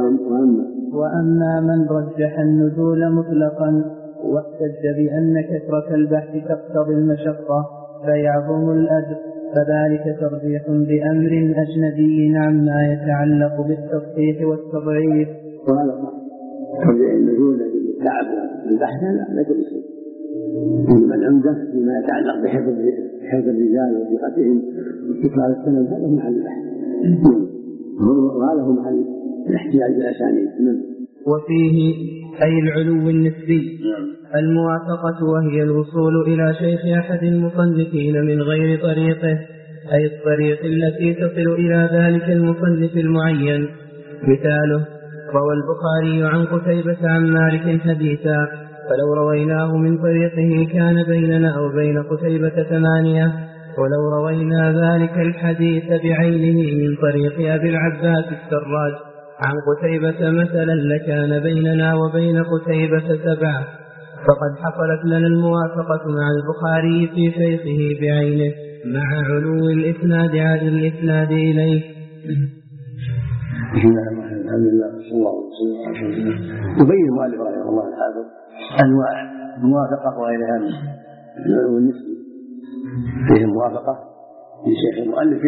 واحتج بأن كثرة البحث تقتضي المشقة فيعظم الأجر، فذلك ترجيح بأمر أجنبي عما يتعلق بالتصحيح والتضعيف. وهذا صح، ترجيح النزول بالتعب والبحث لا ليس بشيء، من العمدة فيما يتعلق بحفظ الرجال وثقتهم واتصال السند هذا محل البحث وهذا هو محل الاحتياج بالأسانيد. وفيه أي العلو النسبي الموافقة وهي الوصول إلى شيخ أحد المصنفين من غير طريقه، أي الطريق التي تصل إلى ذلك المصنف المعين. مثاله: روى البخاري عن قتيبة عن مالك حديثا، فلو رويناه من طريقه كان بيننا وبين قتيبة 8، ولو روينا ذلك الحديث بعينه من طريق أبي العباس السراج عن قتيبة مثلا لكان بيننا وبين قتيبة 7. فقد حصلت لنا الموافقة مع البخاري في شيخه بعينه مع علو الإسناد عن الإسناد إليه. بسم الله الرحمن الرحيم. الحمد لله صلى الله عليه وسلم. يبين المؤلف رحمه الله الحافظ أنواع الموافقة وغيرها من العلو النسبي. فيه الموافقة لشيخ المؤلف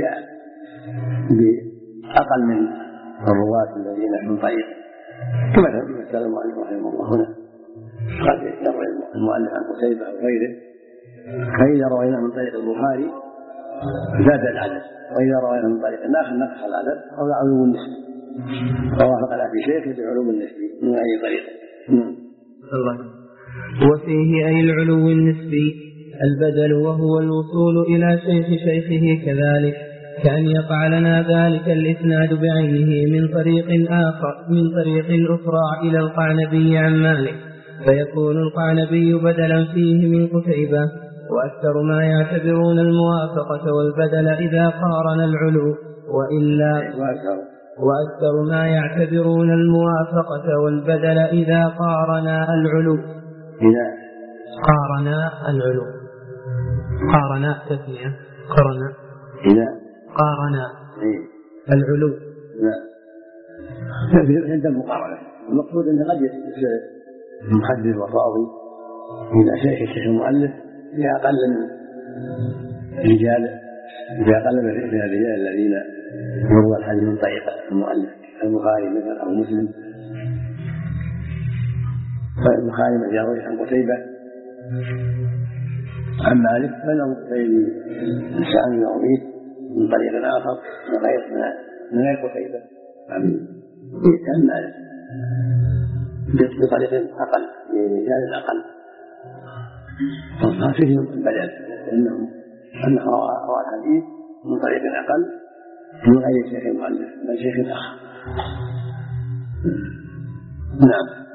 بأقل من الرواة الذين من طريق، كما مثل المؤلف رحمه الله هنا قد يروي المؤلف عن قتيبة أو غيره، فإذا رويناه من طريق البخاري زاد العدد، وإذا رويناه من طريق الآخر نقص العدد أو العلو النسبي، فوافقنا في شيخه بعلو النسبي من أي طريق. وفيه أي العلو النسبي البدل وهو الوصول إلى شيخ شيخه كذلك، كأن يقع لنا ذلك الإسناد بعينه من طريق آخر من طريق أخرى إلى القعنبي عن مالك، فيكون القعنبي بدلا فيه من قتيبة. وأكثر ما يعتبرون الموافقة والبدل إذا قارن العلو، وأكثر ما يعتبرون الموافقة والبدل إذا قارنا العلو. قارنا تثنية قارنا العلو. عند المقارنة المقصود أن قد يصير المحدث والراوي إلى شيخ المؤلف إذا أقل من الرجال الذين يروى الحديث من طريق المؤلف البخاري مثلا أو مسلم. فالبخاري من يروي عن قتيبة عن مالك فله غير لسان يرويه من طريق آخر من غير قتيبة عن مالك بطريق أقل لرجال أقل، فيهم البدل أنه روى الحديث من طريق أقل من غير شيخ المؤلف بل شيخ آخر. نعم.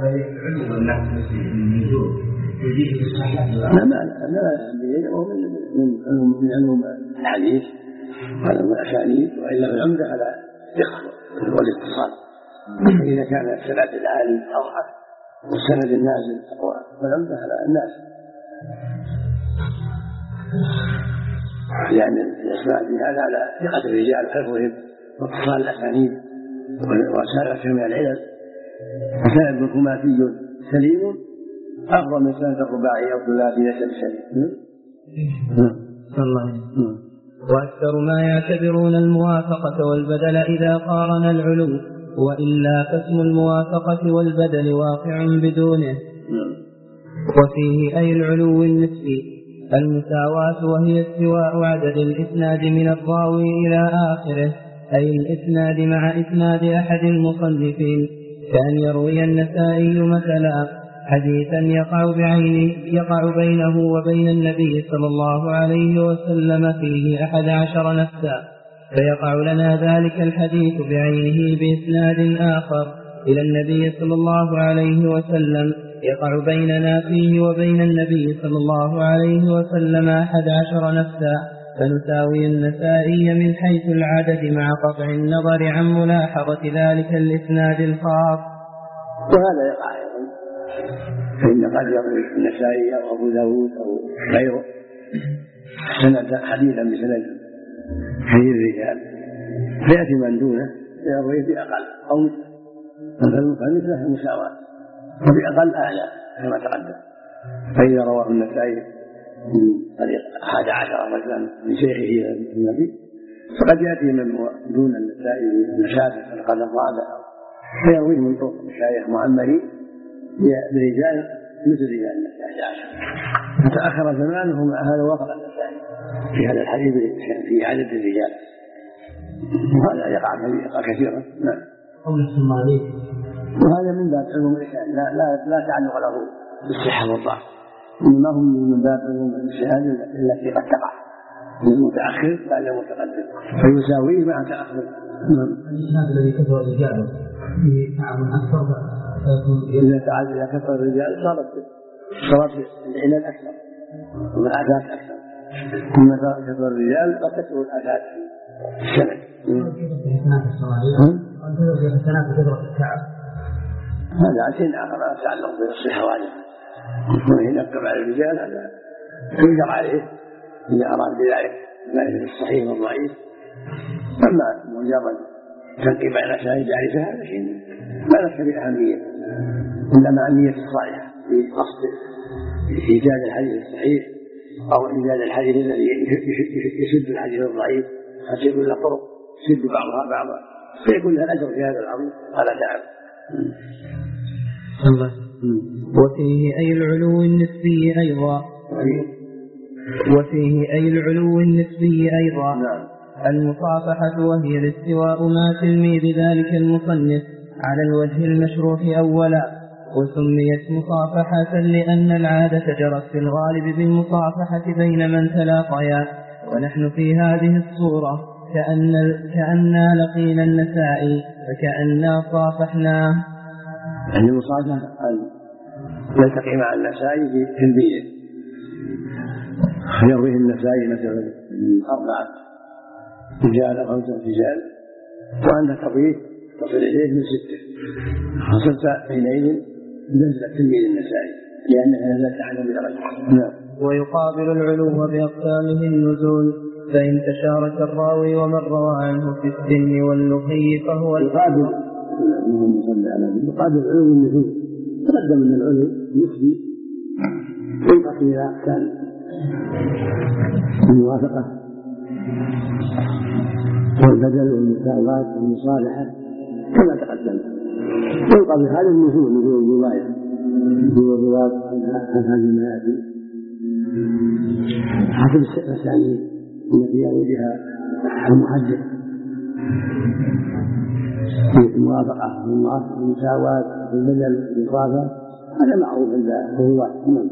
من علوم الحديث هذا من الأسانيد، وإلا العمدة على الثقة والاتصال. إذا كان السند العالي أضعف والسند النازل أقوى فالعمدة على الناس، لأن الإسناد في هذا على ثقة الرجال وحفظهم واتصال الأسانيد وسائر من العلل. وسند خماسي سليم أفضل من سند الرباعي أو ثلاثي ليس بسليم. وأكثر ما يعتبرون الموافقة والبدل إذا قارن العلو، وإلا فاسم الموافقة والبدل واقع بدونه. وفيه أي العلو النسبي المساواة، وهي استواء عدد الإسناد من الراوي إلى آخره، أي الإسناد مع إسناد أحد المصنفين، كأن يروي النسائي مثلا حديثا يقع بينه وبين النبي صلى الله عليه وسلم فيه 11 نفسا، فيقع لنا ذلك الحديث بعينه بإسناد آخر إلى النبي صلى الله عليه وسلم، يقع بيننا فيه وبين النبي صلى الله عليه وسلم 11 نفسا، فنساوي النسائي من حيث العدد مع قطع النظر عن ملاحظة ذلك الإسناد الخاص. وهذا يقع أيضا، فإن قد يروي النسائي أو أبو داود أو غيره سند حديثا بسند حديث الرجال، فيأتي من دونه يروي بأقل أو مثله المساواة وبأقل أعلى كما تقدم. فإذا رواه النسائي من طريق 11 مثلا من شيخه النبي، فقد يأتي من دون النسائي المسافة القدر الرابع فيرويه من طرق مشايخ معمرين برجال مثل رجال النسائي 10 فتأخر زمانه مع هذا وقع النسائي في هذا الحديث في عدد الرجال، وهذا يقع كثيرا. نعم. وهذا من باب علوم الإسناد لا تعلق له بالصحة والضعف، إنما هو من باب علوم الإسناد التي قد تقع من المتأخر بعد المتقدم فيساويه مع تأخر. الإسناد الذي كثر الرجال تعب أكثر إذا كثر الرجال صارت العلل أكثر والآفات أكثر، ثم كثر الرجال فكثر الآفات في السنة. هذا شيء آخر يتعلق بالصحة واجبة، وإن يكتب على الرجال هذا ينكر عليه إذا أراد بذلك لا الصحيح والضعيف. أما مجرد تنقيب على الأسانيد يعرفها هذا شيء لا نفس بأهمية، إنما النية الصالحة في قصد إيجاد الحديث الصحيح أو إيجاد الحديث الذي يشد الحديث الضعيف حتى يكون له طرق يشد بعضها بعضا فيكون له الأجر في هذا الأمر على تعب. وفيه أي العلو النسبي أيضا المصافحة، وهي الاستواء مع تلميذ ذلك المصنف على الوجه المشروع أولا، وسميت مصافحة لأن العادة جرت في الغالب بالمصافحة بين من تلاقيا، ونحن في هذه الصورة كأننا لقينا النسائي فكأننا صافحناه. يعني المصافحة يلتقي مع النسائي في تلميذه يرويه النسائي مثلا 4 رجال أو 5 رجال وأنت تضيف تصل إليه من 6 حصلت حينئذ نزل تلميذ النسائي لأنها نزلت عنه بدرجة. ويقابل العلو بأقسامه النزول، فإن تشارك الراوي ومن روى عنه في السن واللقي فهو يقابل العلو النزول. تقدم من العلو النسبي ينقسم إلى أقسام: الموافقة والبدل والمساواة والمصالحة كما تقدم. ينقضي هذا النزول نزول الرواية الرواة عن هذه المآتي حسب الأسانيد التي يروي بها المحدث في الموافقة والمساواة والبدل والإضافة، هذا معروف عند الرواة.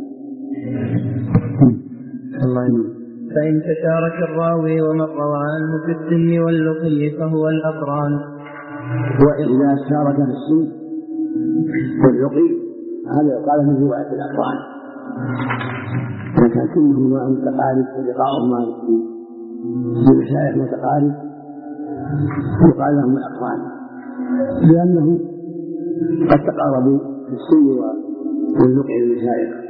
فإن تشارك الراوي ومن روى عنه في السن واللقي فهو الأقران. وإذا شارك في السن واللقي هذا يقال من رواية الأقران، إذا سنهما متقارب ولقاؤهما بمشايخ متقارب يقال لهم الأقران، لأنه قد تقاربوا في السن واللقي للمشايخ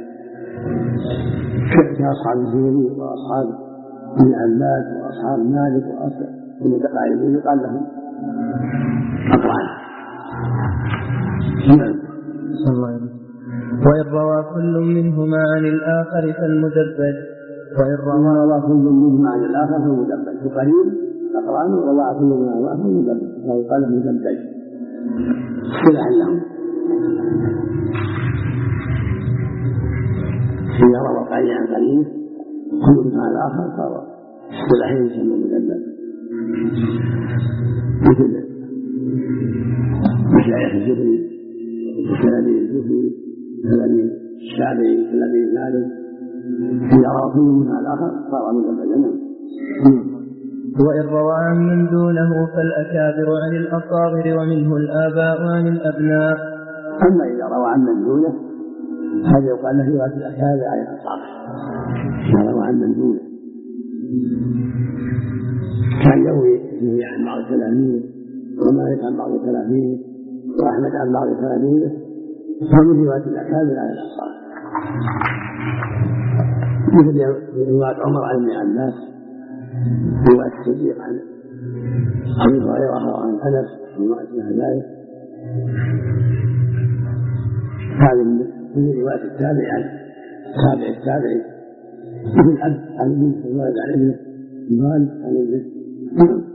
كأصحاب الزهري وأصحاب ابن عباس وأصحاب مالك وأصحاب المتقاربين يقال لهم أقران. وإن روى كل منهما عن الآخر فالمدبج، وإن روى كل منهما عن الآخر فالمدبج، وقريب أقران وروى كل منهما عن الآخر فالمدبج، فيقال مدبج اصطلاحا لهم. إذا روى قليل عن قليل كل مع الآخر صار اصطلاحين يسمى مدبج، مثل مشايخ الزهري وتلاميذ الزهري وتلاميذ الشافعي وتلاميذ مالك، إذا روى كل مع الآخر صار مدبجا. وإن روى عن من دونه فالأكابر عن الأصاغر ومنه الآباء عن الأبناء. أما إذا روى عن من دونه هذا يقال له رواية الأكابر عن الأصاغر. إذا روى عن من دونه كان يروي عن بعض التلاميذ ومالك عن بعض التلاميذ وأحمد عن بعض التلاميذ فمن رواية الأكابر عن الأصاغر، مثل رواية عمر عن ابن عباس، رواية الصديق عن أبي هريرة وعن أنس ورواية ذلك. هذه من رواية التابع عن تابع التابعي، مثل الأب عن ابنه والوالد عن ابنه والوالد عن ابنه.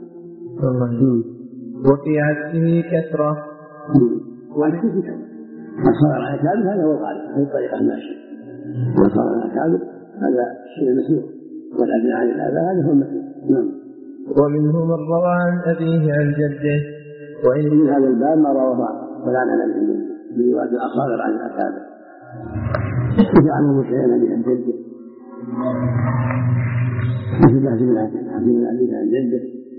وفي عكسه كثرة. الصغر على كاذب هذا هو الغالب، هذه الطريقة الماشية. الصغر على كاذب هذا الشيء المسلوب، والأبناء عن الآباء هذا هو المسلوب. نعم. ومنه من روى عن أبيه عن جده. وإن من هذا الباب ما روى فلان عن العلم من رواية الأصاغر عن الأكابر، يجعله شيئا عن جده، مثل حسين بن أبيه عن جده،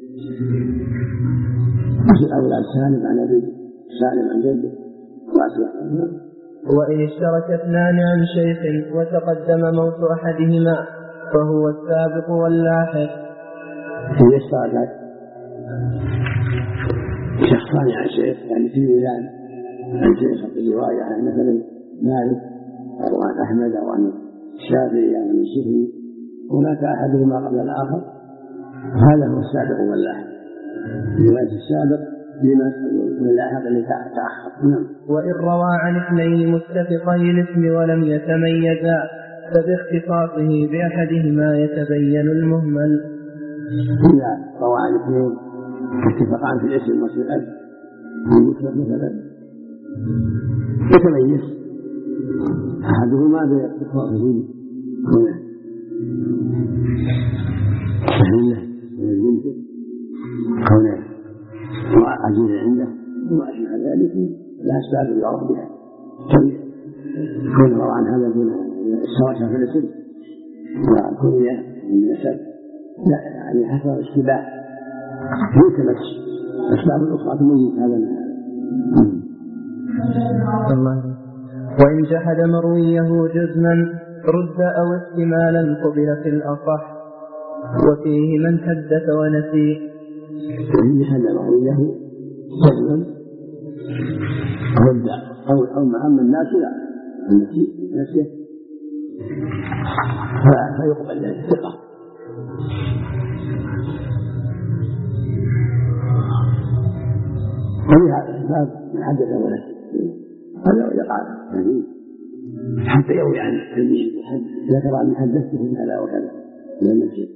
مثل أولاد سالم عن أبيه، سالم عن جده، وأسمع. وإن اشترك اثنان عن شيخ وتقدم موت أحدهما فهو السابق واللاحق. إن اشترك شخصان عن شيخ، يعني تلميذان عن شيخ في الرواية عن مثلا مالك أو عن أحمد أو عن الشافعي أو عن الشافعي، هناك أحدهما قبل الآخر، هذا هو السابق واللاحق. رواية السابق لما واللاحق اللي تأخر. نعم. وإن روى عن اثنين متفقي الاسم ولم يتميزا فباختصاصه بأحدهما يتبين المهمل. إذا روى عن اثنين اتفقان في الاسم والصفة مثلا يتميز أحدهما باختصاصه كونه سهل كونه عزيز عنده وما أشبه ذلك لا أسباب العرف بها. كونه روى عن هذا دون السواء في الاسم وكونية من النسب، لا يعني حصل اشتباه يلتمس أسباب الأخرى تميز هذا الله. وإن جحد مرويه جزما رد أو احتمالا قبل في الأصح. وفيه من حدث ونسي. وإن جحد مرويه جزما رد أو أما الناس لا نسيه فيقبل ذلك الثقة. ولهذا الباب حدث ونسي هذا يقع حتى يروي عن التلميذ ذكر أن حدثته بهذا وكذا لأن الشيء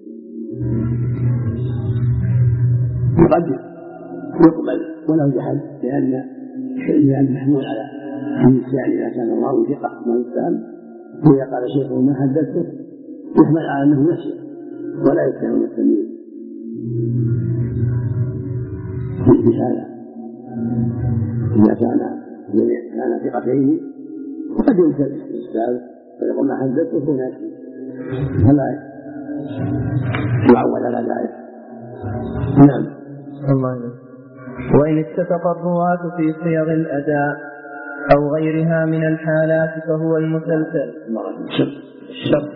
وقد يقبل ولو جحد لأن محمول على الإنسان إذا كان الله ثقة ما يتهم إذا قال شيخه ما حدثته يحمل على أنه نسي ولا يتهم التلميذ في هذا إذا كان ثقتين وقد يمكن الأستاذ فيقول ما حدثته ناسي فلا يعول على ذلك. نعم. الله. وإن اتفق الرواة في صيغ الأداء أو غيرها من الحالات فهو المسلسل. الشرط.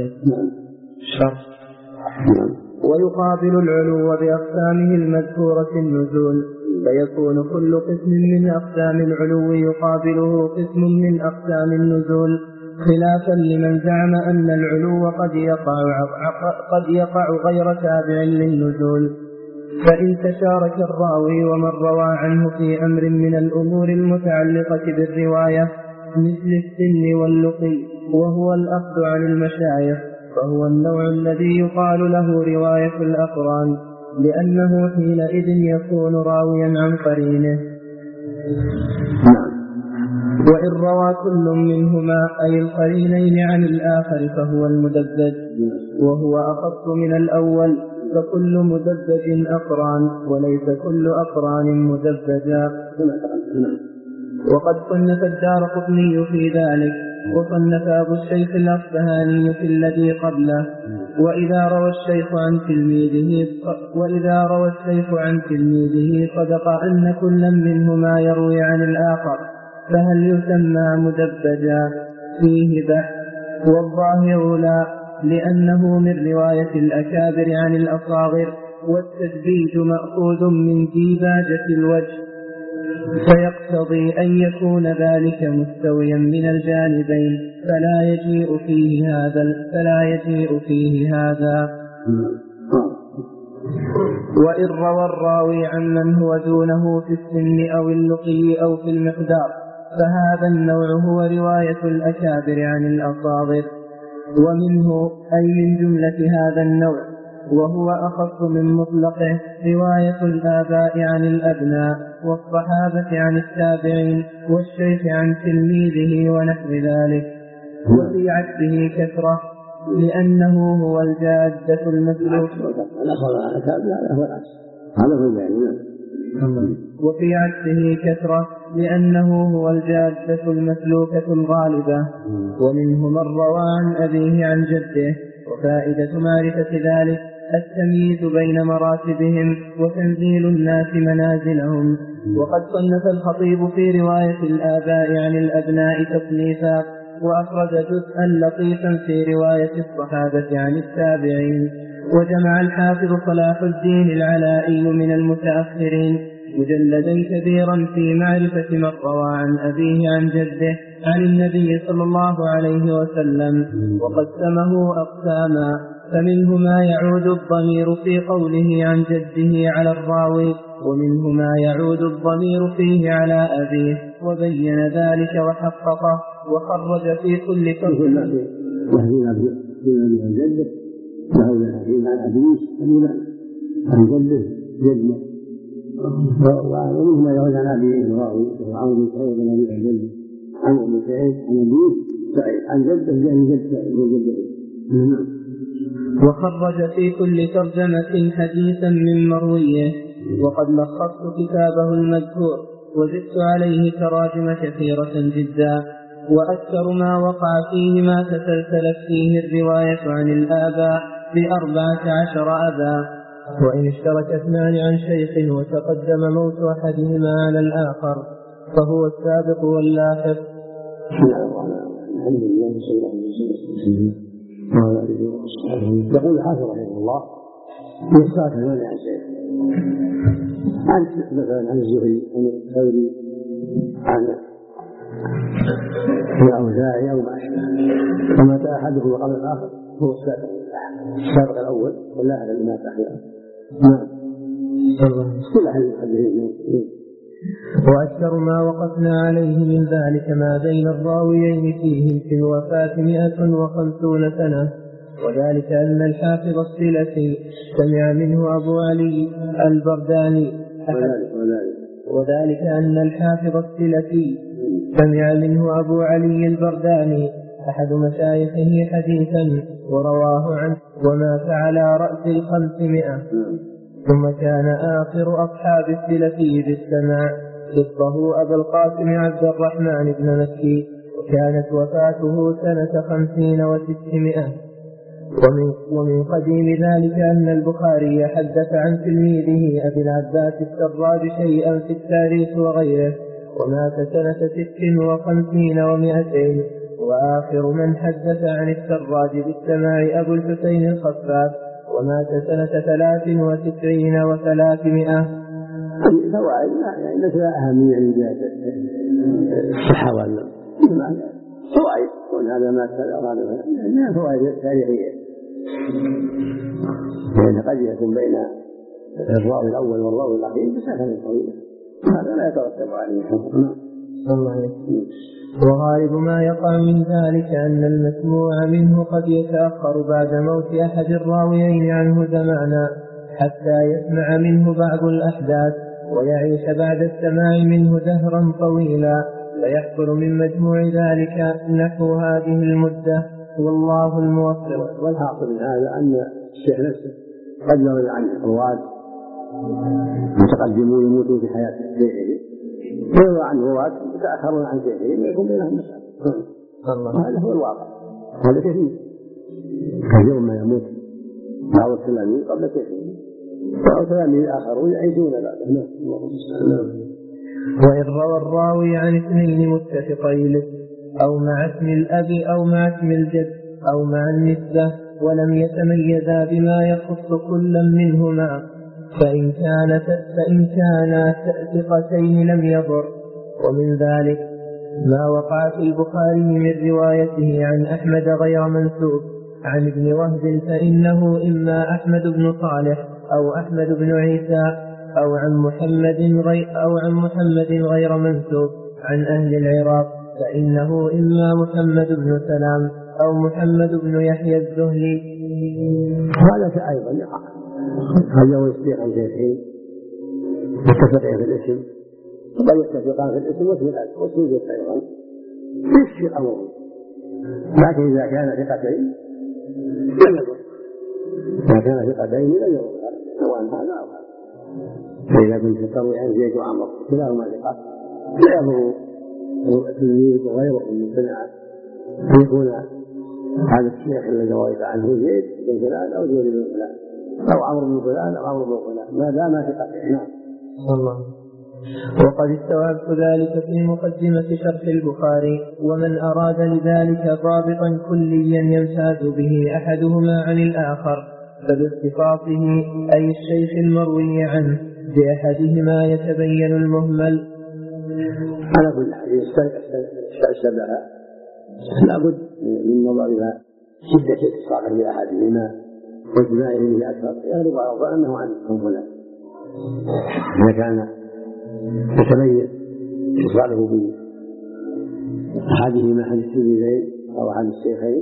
ويقابل العلو بأقسامه المذكورة النزول، فيكون كل قسم من أقسام العلو يقابله قسم من أقسام النزول، خلافا لمن زعم أن العلو قد يقع غير تابع للنزول. فإن تشارك الراوي ومن روى عنه في أمر من الأمور المتعلقة بالرواية مثل السن واللقي وهو الأخذ عن المشايخ، فهو النوع الذي يقال له رواية الأقران، لأنه حينئذ يكون راويا عن قرينه. وإن روى كل منهما أي القرينين عن الآخر فهو المدبج، وهو أخص من الأول، فكل مدبج أقران وليس كل أقران مدبجا. وقد صنف الدارقطني في ذلك، وصنف أبو الشيخ الأصبهاني في الذي قبله. وإذا روى الشيخ عن تلميذه صدق أن كلا منهما يروي عن الآخر، فهل يسمى مدبجا؟ فيه بحث، والظاهر لا، لأنه من رواية الأكابر عن الأصاغر، والتدبيج مأخوذ من ديباجة الوجه، فيقتضي أن يكون ذلك مستويا من الجانبين، فلا يجيء فيه هذا. وإن روى الراوي عن من هو دونه في السن أو اللقي أو في المقدار، فهذا النوع هو رواية الأكابر عن الأصاغر، ومنه أي من جملة هذا النوع، وهو أخص من مطلقه، رواية الآباء عن الأبناء، والصحابة عن التابعين والشيخ عن تلميذه ونحو ذلك. وفي عكسه كثرة لأنه هو الجادة المسلوك. وفي عكسه كثرة لأنه هو الجادة المسلوكة الغالبة، ومنه من روى عن أبيه عن جده. وفائدة معرفة ذلك التمييز بين مراتبهم وتنزيل الناس منازلهم. وقد صنف الخطيب في رواية الآباء عن الأبناء تصنيفا، وأخرج جزءا لطيفا في رواية الصحابة عن التابعين. وجمع الحافظ صلاح الدين العلائي من المتأخرين مجلدين كبيرا في معرفة من روى عن أبيه عن جده عن النبي صلى الله عليه وسلم، وقسمه أقساما، فمنه ما يعود الضمير في قوله عن جده على الراوي، ومنه ما يعود الضمير فيه على أبيه، وبين ذلك وحققه. وخرج في كل فرد عن جده عن أبيه عن جده جده، ومنه ما يعود عن أبيه الراوي وعن أبي سعيد عن أبيه عن جده عن أبي سعيد عن أبيه عن جده عن جده. وخرج في كل ترجمة حديثا من مرويه. وقد لخصت كتابه المذكور وزدت عليه تراجم كثيرة جدا، وأكثر ما وقع فيه ما تسلسلت فيه الرواية عن الآباء ب14 أبا، وإن اشترك اثنان عن شيخ وتقدم موت أحدهما على الآخر فهو السابق واللاحق. الحمد لله صلى الله عليه وسلم. يقول الحافظ رحمه الله يشترك اثنان عن شيخ، عن مثلا عن الزهري عن الثوري عن الأوزاعي أو ما أشبه، فمات أحدهم وقبل الآخر هو السابق الأول واللاحق الذي مات أحيانا. كل أحد يحدث. وأكثر ما وقفنا عليه من ذلك ما بين الراويين فيه في الوفاة 150 سنة، وذلك أن الحافظ السلفي سمع منه أبو علي البرداني وذلك أن الحافظ السلفي سمع منه أبو علي البرداني أحد مشايخه حديثا ورواه عنه ومات على رأس 500. ثم كان آخر أصحاب السلفي بالسماع صدقه أبا القاسم عبد الرحمن بن مكي، وكانت وفاته سنة 50 و600. ومن قديم ذلك أن البخاري حدث عن تلميذه أبي العباس السراج شيئا في التاريخ وغيره، ومات سنة 56 و200. وآخر من حدث عن السراج بالسماع أبو الحسين الخفاف، ومات سنة 93 و300. فوائد ليس لها أهمية الصحة ولا فوائد، هذا ما أراد لأنها فوائد تاريخية، لأن قد يكون بين الراوي الأول والراوي الأخير مسافة طويلة، هذا لا يترتب عليه حكم. وغالب ما يقع من ذلك أن المسموع منه قد يتأخر بعد موت أحد الراويين عنه زمانا حتى يسمع منه بعض الأحداث ويعيش بعد السماع منه دهرا طويلا، فيحصل من مجموع ذلك نحو هذه المدة، والله الموفق. والحاصل من هذا أن الشيخ نفسه قد يروي عنه رواة متقدمون يموتون في حياة شيخه، ويروى عنه رواة يتأخرون عن شيخه ويكون بينهم مسألة. هذا هو الواقع، هذا كثير. كثير ما يموت بعض التلاميذ قبل شيخه، وتلاميذ آخرون يعيشون بعده. وإن روى الراوي عن اثنين متفقين أو مع اسم الأب أو مع اسم الجد أو مع النسبة ولم يتميزا بما يخص كلا منهما، فإن كانا ثقتين لم يضر. ومن ذلك ما وقع في البخاري من روايته عن أحمد غير منسوب عن ابن وهب، فإنه إما أحمد بن صالح أو أحمد بن عيسى أو عن محمد غير منسوب عن أهل العراق، فإنه إما محمد بن سلام أو محمد بن يحيى الزهلي. هذا أيضا يقع، هذا هو يصديق عن شيخين متفقين في الاسم وقد يتفقان في الاسم وفي الأجر والسجود أيضا يكفي الأمر، لكن إذا كان ثقتين لم يضر، إذا كان ثقتين لم يضر سواء هذا أو هذا. فإذا كنت تروي عن زيد وعمر كلاهما ثقة لا يضر التلميذ وغيره من سمع أن يكون هذا الشيخ الذي رويت عنه زيد بن فلان أو زيد بن فلان أو عمرو بن فلان أو عمرو بن فلان ما دام ثقتين. نعم. وقد استوعبت ذلك في مقدمة شرح البخاري. ومن أراد لذلك ضابطا كليا يمتاز به أحدهما عن الآخر فباختصاصه أي الشيخ المروي عنه بأحدهما يتبين المهمل. على كل حال استشبه لابد من نظر إلى شدة اتصاله بأحدهما واجتماعه به أكثر يغلب على الظن أنه عن فلان. إذا كان يتبين اتصاله بأحدهما أحد التلميذين أو أحد الشيخين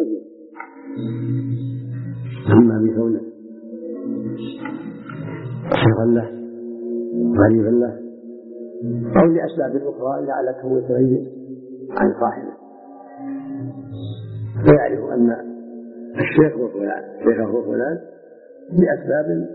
أما بكونه شيخا له غريبا له أو لأسباب أخرى لعلته يتبين عن صاحبه فيعرف أن الشيخ هو فلان شيخه هو فلان لأسباب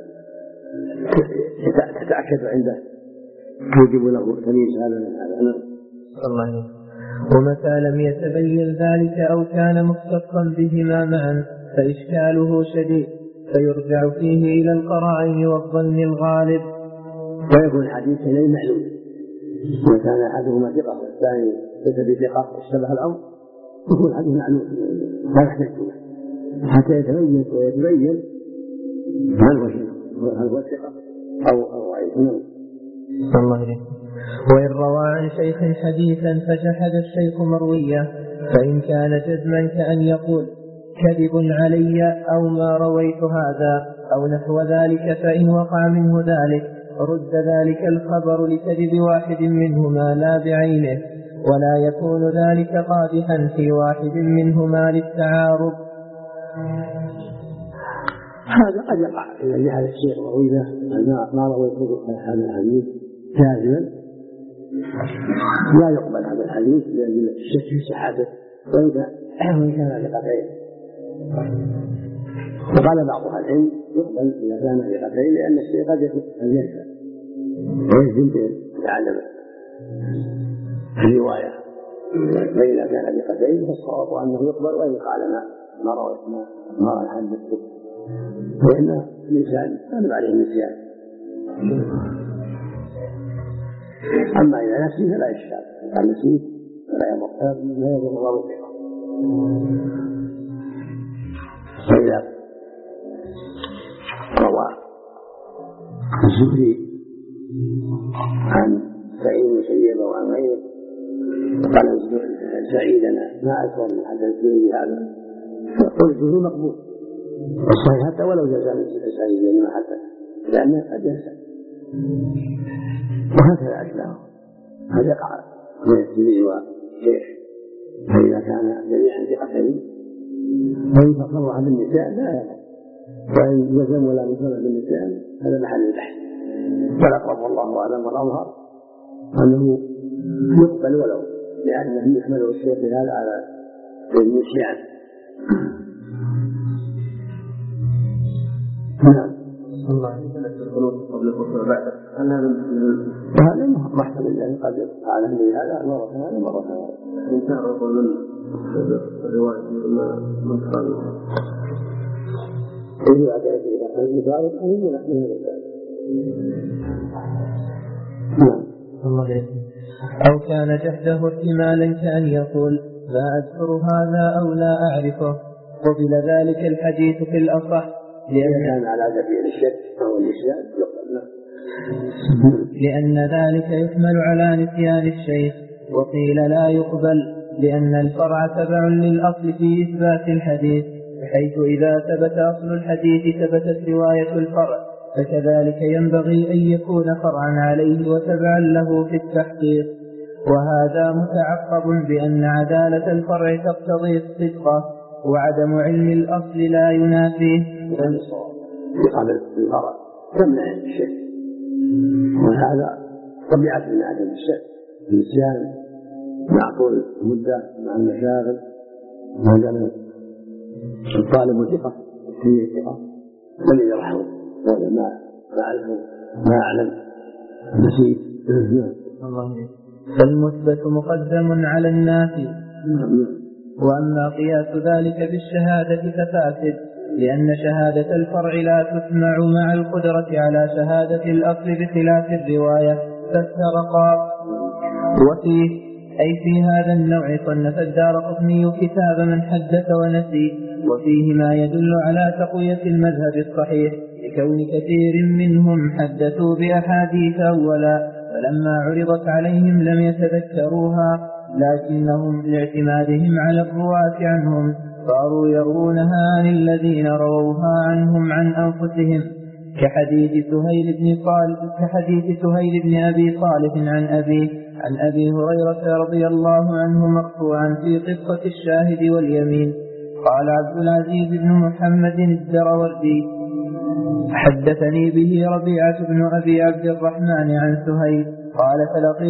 تتأكد عنده يجب له تمييز هذا من هذا. الله. ومتى لم يتبين ذلك أو كان مختصا بهما معا فإشكاله شديد فيرجع فيه إلى القرائن والظن الغالب ويكون الحديث إليه معلوم. إذا كان أحدهما ثقة والثاني ليس بثقة اشتبه الأمر يكون الحديث معلوم لا يحتاج له حتى يتبين ويتبين هل هو الثقة أو ضعيف. الله عليه. وإن روى عن شيخ حديثا فجحد الشيخ مرويه فإن كان جزما كأن يقول كذب علي أو ما رويت هذا أو نحو ذلك فإن وقع منه ذلك رد ذلك الخبر لكذب واحد منهما لا بعينه ولا يكون ذلك قادحا في واحد منهما للتعارض. هذا قد يقع إذا جحد الشيخ مرويه ما رويته هذا الحديث كاذبا لا يقبل هذا الحديث لأجل الشك في صحته وإن كان ثقتين. وقال بعض أهل العلم يقبل إذا كان ثقتين لأن الشيء قد يكون ينسى ويجزم بعدم الرواية فإذا كان ثقتين فالصواب أنه يقبل وإن قال ما رويت ما حدثت فإن الإنسان غالب عليه النسيان. أما إذا نسي فلا إشكال قال نسيت لا يضر الله به. فإذا روى الزهري عن سعيد بن مسيب وعن غيره قال سعيدنا ما أكثر من حدث الزهري هذا فقل الزهري مقبول والصحيح حتى ولو جزاء من سعيد ما حدث لأنه قد ينسى وهكذا أشباهه. هذا يقع من التلميذ والشيخ فإذا كان جميعا ثقتين وإن تصرح بالنسيان لا يقع وإن جزم ولا مثل بالنسيان هذا محل البحث. فالأقرب والله أعلم والأظهر أنه يقبل ولو لأنه يحمله الشيخ هذا على النسيان. نعم. الله القنوت قبل الخطبة بعد هذا محتمل الله قد فعل به هذا مرة هذا مرة هذا إن تعرض من الرواية من قال إذا كانت المثال أهم نحن هذا الكلام. نعم. الله. أو كان جهده احتمالا كأن يقول لا أذكر هذا أو لا أعرفه قبل ذلك الحديث في الأصح لأن كان على سبيل الشك أو النسيان يقبل لأن ذلك يحمل على نسيان الشيخ وقيل لا يقبل لأن الفرع تبع للأصل في إثبات الحديث بحيث إذا ثبت أصل الحديث ثبتت رواية الفرع فكذلك ينبغي أن يكون فرعا عليه وتبعا له في التحقيق. وهذا متعقب بأن عدالة الفرع تقتضي الصدق وعدم علم الأصل لا ينافيه. يقابل الفرع تمنع الشيء وهذا طبيعة من عدم النسيان مع طول المدة مع المشاغل ما دام الطالب ثقة هي ثقة لم يرحمه ولا ما أعلم ما أعلم نسيت. فالمثبت مقدم على النافي. وأما قياس ذلك بالشهادة ففاسد، لأن شهادة الفرع لا تسمع مع القدرة على شهادة الأصل بخلاف الرواية فافترقا. وفيه أي في هذا النوع صنف الدارقطني كتاب من حدث ونسي، وفيه ما يدل على تقوية المذهب الصحيح لكون كثير منهم حدثوا بأحاديث أولا فلما عرضت عليهم لم يتذكروها، لكنهم لاعتمادهم على الرواة عنهم صاروا يروونها عن الذين رووها عنهم عن أنفسهم، كحديث سهيل بن أبي صالح عن أبي هريرة رضي الله عنه مرفوعا في قصة الشاهد واليمين. قال عبد العزيز بن محمد الدروردي حدثني به ربيعة بن أبي عبد الرحمن عن سهيل قال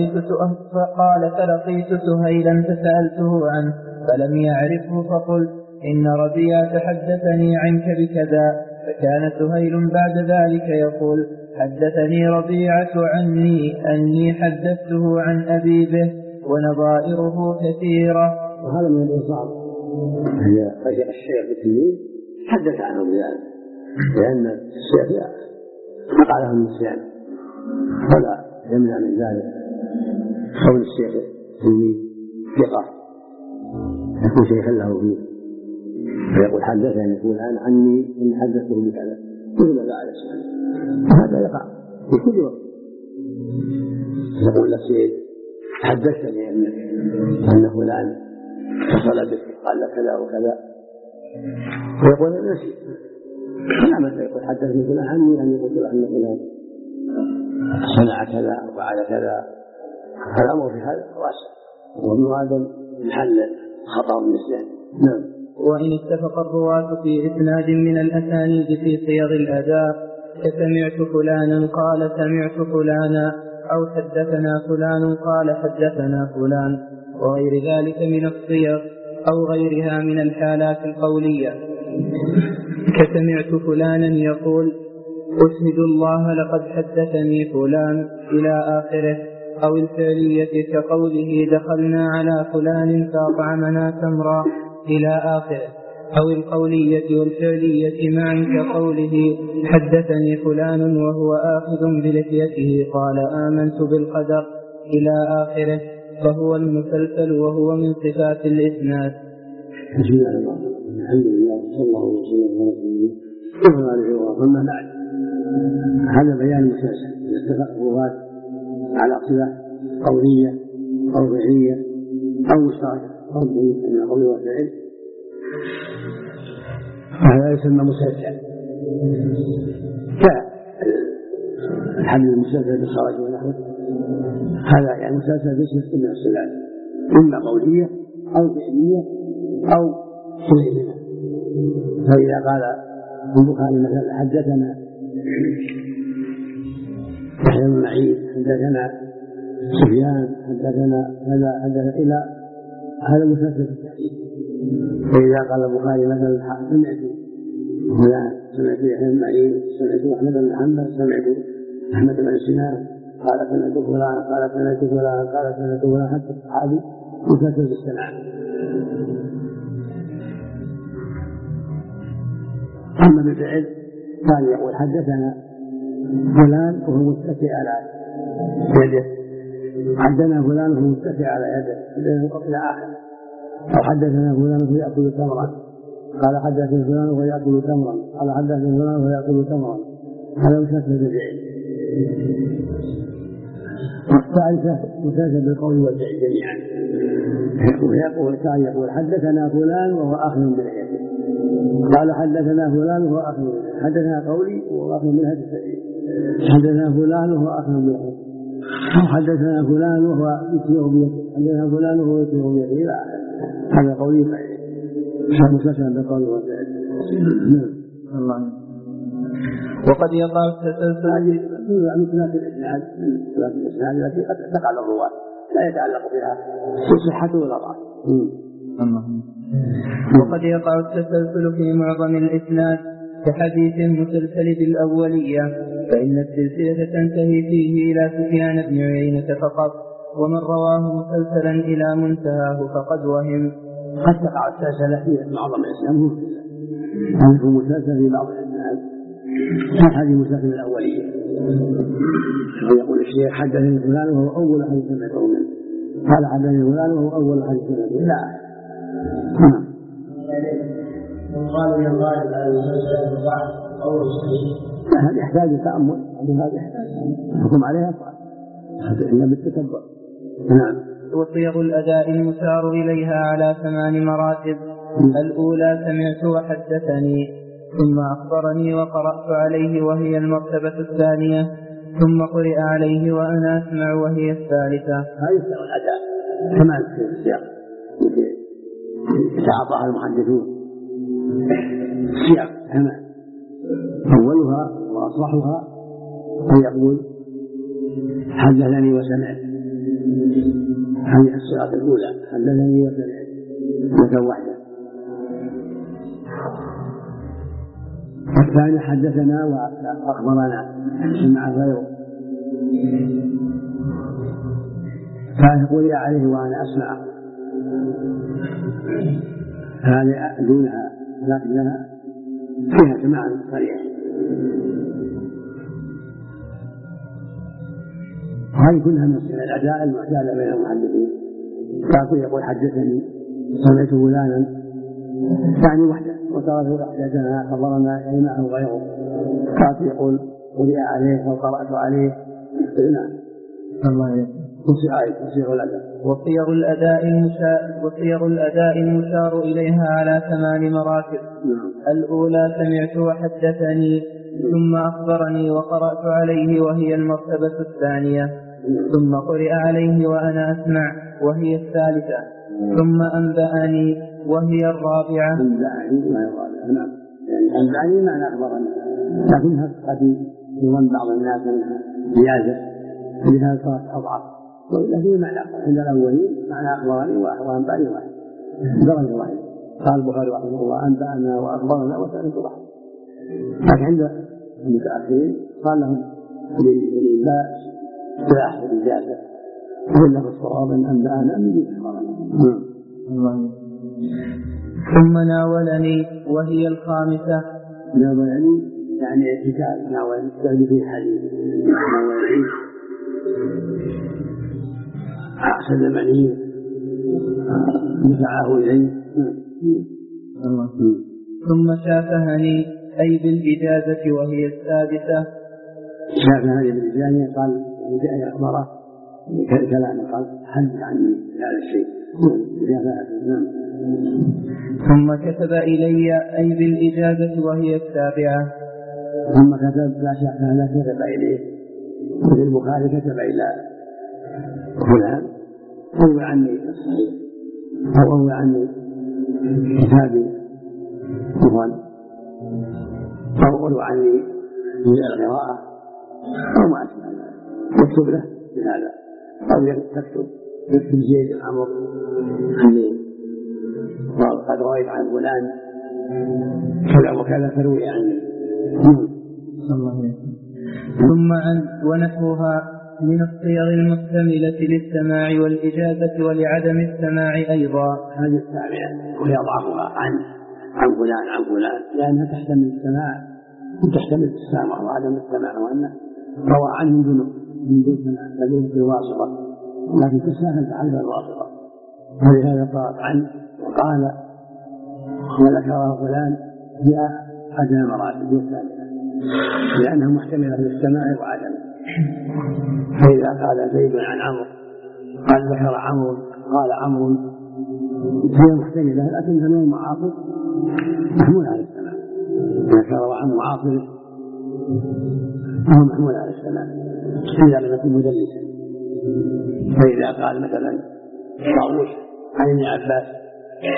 فلقيت سهيلا فسألته عنه فلم يعرفه فقلت إن ربيعة حدثني عنك بكذا، فكان سهيل بعد ذلك يقول حدثني ربيعة عني أني حدثته عن أبي به، ونظائره كثيرة. وهذا من الإنصاف، هي الشيخ بالتلميذ حدث عنه بذلك، لأن الشيخ وقع له النسيان ولا يمنع من ذلك قول الشيخ التلميذ ثقة يكون شيخا له فيه فيقول حدثني فلان عني إن حدثته بكذا مثل ما على السنة. هذا يقع في كل وقت، يقول لك شيء حدثني أن فلان اتصل بك قال لك كذا وكذا ويقول أنا نسيت، فلا مثل يقول حدثني فلان عني أن يقول أن فلان صنع كذا وفعل كذا. الأمر في هذا واسع ومن هذا محل خطأ النسيان. نعم. وإن اتفق الرواة في إسناد من الأسانيد في صيغ الأداء كسمعت فلانا قال سمعت فلانا أو حدثنا فلان قال حدثنا فلان وغير ذلك من الصيغ أو غيرها من الحالات القولية، كسمعت فلانا يقول أشهد الله لقد حدثني فلان إلى آخره، أو الفعلية كقوله دخلنا على فلان فأطعمنا تمرا إلى آخره، أو القولية والفعلية معا كقوله حدثني فلان وهو آخذ بلحيته قال آمنت بالقدر إلى آخره، فهو المسلسل وهو من صفات الإسناد. بسم الله الرحمن الرحيم، الحمد لله صلى الله عليه وسلم. ثم بعد هذا بيان مسلسل اتفق الرواة على صفة قولية أو فعلية أو مشتركة أو من القول والفعل، هذا يسمى مسلسل كالحمل المسلسل بالخرج ونحوه. هذا يعني مسلسل باسم من الصفات إما قولية أو فعلية أو فعلية. فإذا قال البخاري مثلا حدثنا يحيى بن معين حدثنا سفيان حدثنا هذا حدث إلى هذا مسلسل في التحديث. فإذا قال البخاري مثلا سمعت فلان سمعت يحيى بن معين سمعت أحمد بن حنبل سمعت أحمد بن سنان قال سمعت فلان قال سمعت فلان قال سمعت فلان حتى الصحابي مسلسل في السماع. أما بالفعل كان يقول حدثنا فلان وهو متكئ على يده، حدثنا فلان وهو متكئ على يده إلى آخر، أو حدثنا فلان وهو يأكل تمرا قال حدثنا فلان وهو يأكل تمرا قال حدثنا فلان وهو يأكل تمرا. هذا مسلسل بالفعل. والثالثة مسلسل بالقول والفعل جميعا، كان يقول حدثنا فلان وهو آخذ بلحيته قال حدثنا فلان وهو آخذ بلحيته، حدثنا قولي وهو آخذ بلحيته السبيل، حدثنا فلان وهو آخذ بلحيته، حدثنا فلان وهو يتبع بيده، حدثنا فلان وهو يتبع بيده إلى آخره. هذا قولي فعلي مسلسل بالقول والفعل. وقد يقع التسلسل ثلاث الإسناد التي قد تقع الرواة لا يتعلق بها صحة ولا ضعف. وقد يقع التسلسل في معظم الإسناد كحديث المسلسل بالأولية، فإن السلسلة تنتهي فيه إلى سفيان بن عيينة فقط، ومن رواه مسلسلا إلى منتهاه فقد وهم. قد تقع السلسلة في معظم الإسناد، هذا هو مسلسل في بعض الإسناد كحديث المسلسل الأولية، ويقول الشيخ حدثني فلان وهو أول حديث سمعته منه، قال حدثني فلان وهو أول حديث سمعته منه، لا قال يا غالب على المسلسل الضعف أو الصحيح. هذا يحتاج تأمل، هذا يحتاج الحكم عليها صعب إلا بالتتبع. نعم. وصيغ الأداء المشار إليها على 8 مراتب. الأولى سمعت وحدثني، ثم أخبرني وقرأت عليه وهي المرتبة الثانية، ثم قرئ عليه وأنا أسمع وهي الثالثة. هذه صيغ الأداء كما في السياق يتعاطاها المحدثون السياق كما أولها وأصلحها أن يقول حدثني وسمعت، هذه الصيغة الأولى حدثني وسمعت مرة واحدة. الثاني حدثنا وأخبرنا سمع غيره، ثالث قرئ عليه وأنا أسمع، هذه دونها لكنها فيها سماع صريح. وهذه كلها من الأداء المعتاد بين المحدثين. كافر يقول حدثني سمعت فلانا يعني وحده، وترى حدثنا خبرنا أي معه غيره. كافر يقول قرئ عليه أو قرأت عليه. نعم. الله وصيغ الأداء المشار إليها على 8 مراتب. الأولى سمعت وحدثني، ثم أخبرني وقرأت عليه وهي المرتبة الثانية، ثم قرئ عليه وأنا أسمع وهي الثالثة، ثم أنبأني وهي الرابعة. أنبأني معنى أخبرني، لكنها قد يظن بعض الناس منها زيادة لهذا صارت أضعف، لكن معنى عند الأولين معنى أخبرني وأنبأني واحد درجة واحدة. قال البخاري رحمه الله أنبأنا وأخبرنا وثالث واحد، لكن عند المتأخرين قال لهم بالإنباء سلاح بالإجازة، وإلا في الصواب أن أنبأنا من أخبرنا. ثم ناولني وهي الخامسة. ناولني يعني اعتكاف، ناولني تعني في حديث، ناولني سلمني دفعه إليه. ثم شافهني أي بالإجازة وهي السادسة. شافهني بالإجازة قال جاء أخبره كلام قال حدث عني هذا الشيء. ثم كتب إلي أي بالإجازة وهي السابعة. ثم كتب لا شك لا كتب إليه، وفي البخاري كتب إلى فلان روي عني الصحيح أو روي عني كتابي مفرد أو روي عني القراءة أو ما أشبه ذلك، يكتب له بهذا، أو يكتب زيد الأمر عني وقد رويت عن فلان كذا وكذا فروي عني. ثم عن ونحوها من الصيغ المحتملة للسماع والإجازة ولعدم السماع أيضا. هذه السامعة ويضعفها عن فلان لأنها تحتمل السماع وتحتمل السماع وعدم السماع، وأنه روى عنه من دون سماع بدون الواسطة، لكن تساهل تعرف الواسطة، ولهذا قال عنه وقال وذكره فلان جاء أدنى مراتب والثالثة لأنها محتملة للسماع وعدمه. فإذا قال زيد عن عمرو قال ذكر عمرو قال عمرو هي محتملة لكنها من المعاصر محمول على السماع، ذكر عن معاصر هو محمول على السماع إذا لم يكن مدلسا. فإذا قال مثلا طاووس عن ابن عباس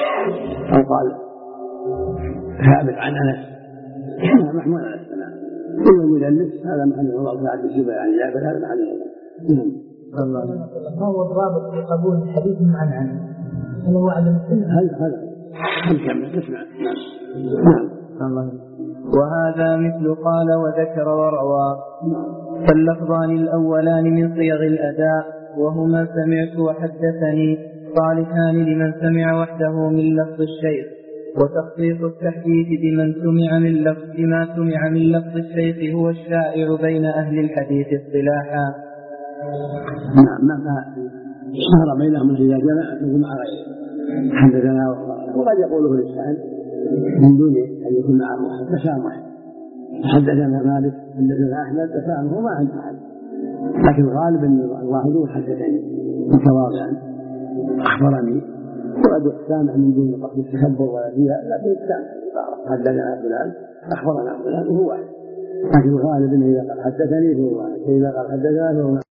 أو قال ثابت عن أنس محمول على السماع إذا المدلس هذا محل الله تعالى بالشبه يعني لا بل هذا محل الله. ما هو الضابط في قبول الحديث معنعن؟ هل هو عدم هذا كمل تسمع. نعم. وهذا مثل قال وذكر وروى، فاللفظان الأولان من صيغ الأداء وهما سمعت وحدثني صالحان لمن سمع وحده من لفظ الشيخ، وتخصيص التحديث بما سمع من لفظ الشيخ هو الشائع بين أهل الحديث اصطلاحا. ما اشتهر بينهم إذا جمع مع غيره حدثنا وقد يقوله الإنسان من دون أن يكون معه واحد تسامح. حدثنا مالك حدثنا أحمد تسامح ما عند أحد، لكن الغالب أن الواحد حدثني متواضعا أخبرني، وقد سامح من دون قصد التكبر ولا رياء، لكن سامح حدثنا فلان أخبرنا فلان وهو واحد، لكن الغالب أنه إذا قال حدثني فهو واحد، إذا قال حدثنا فهو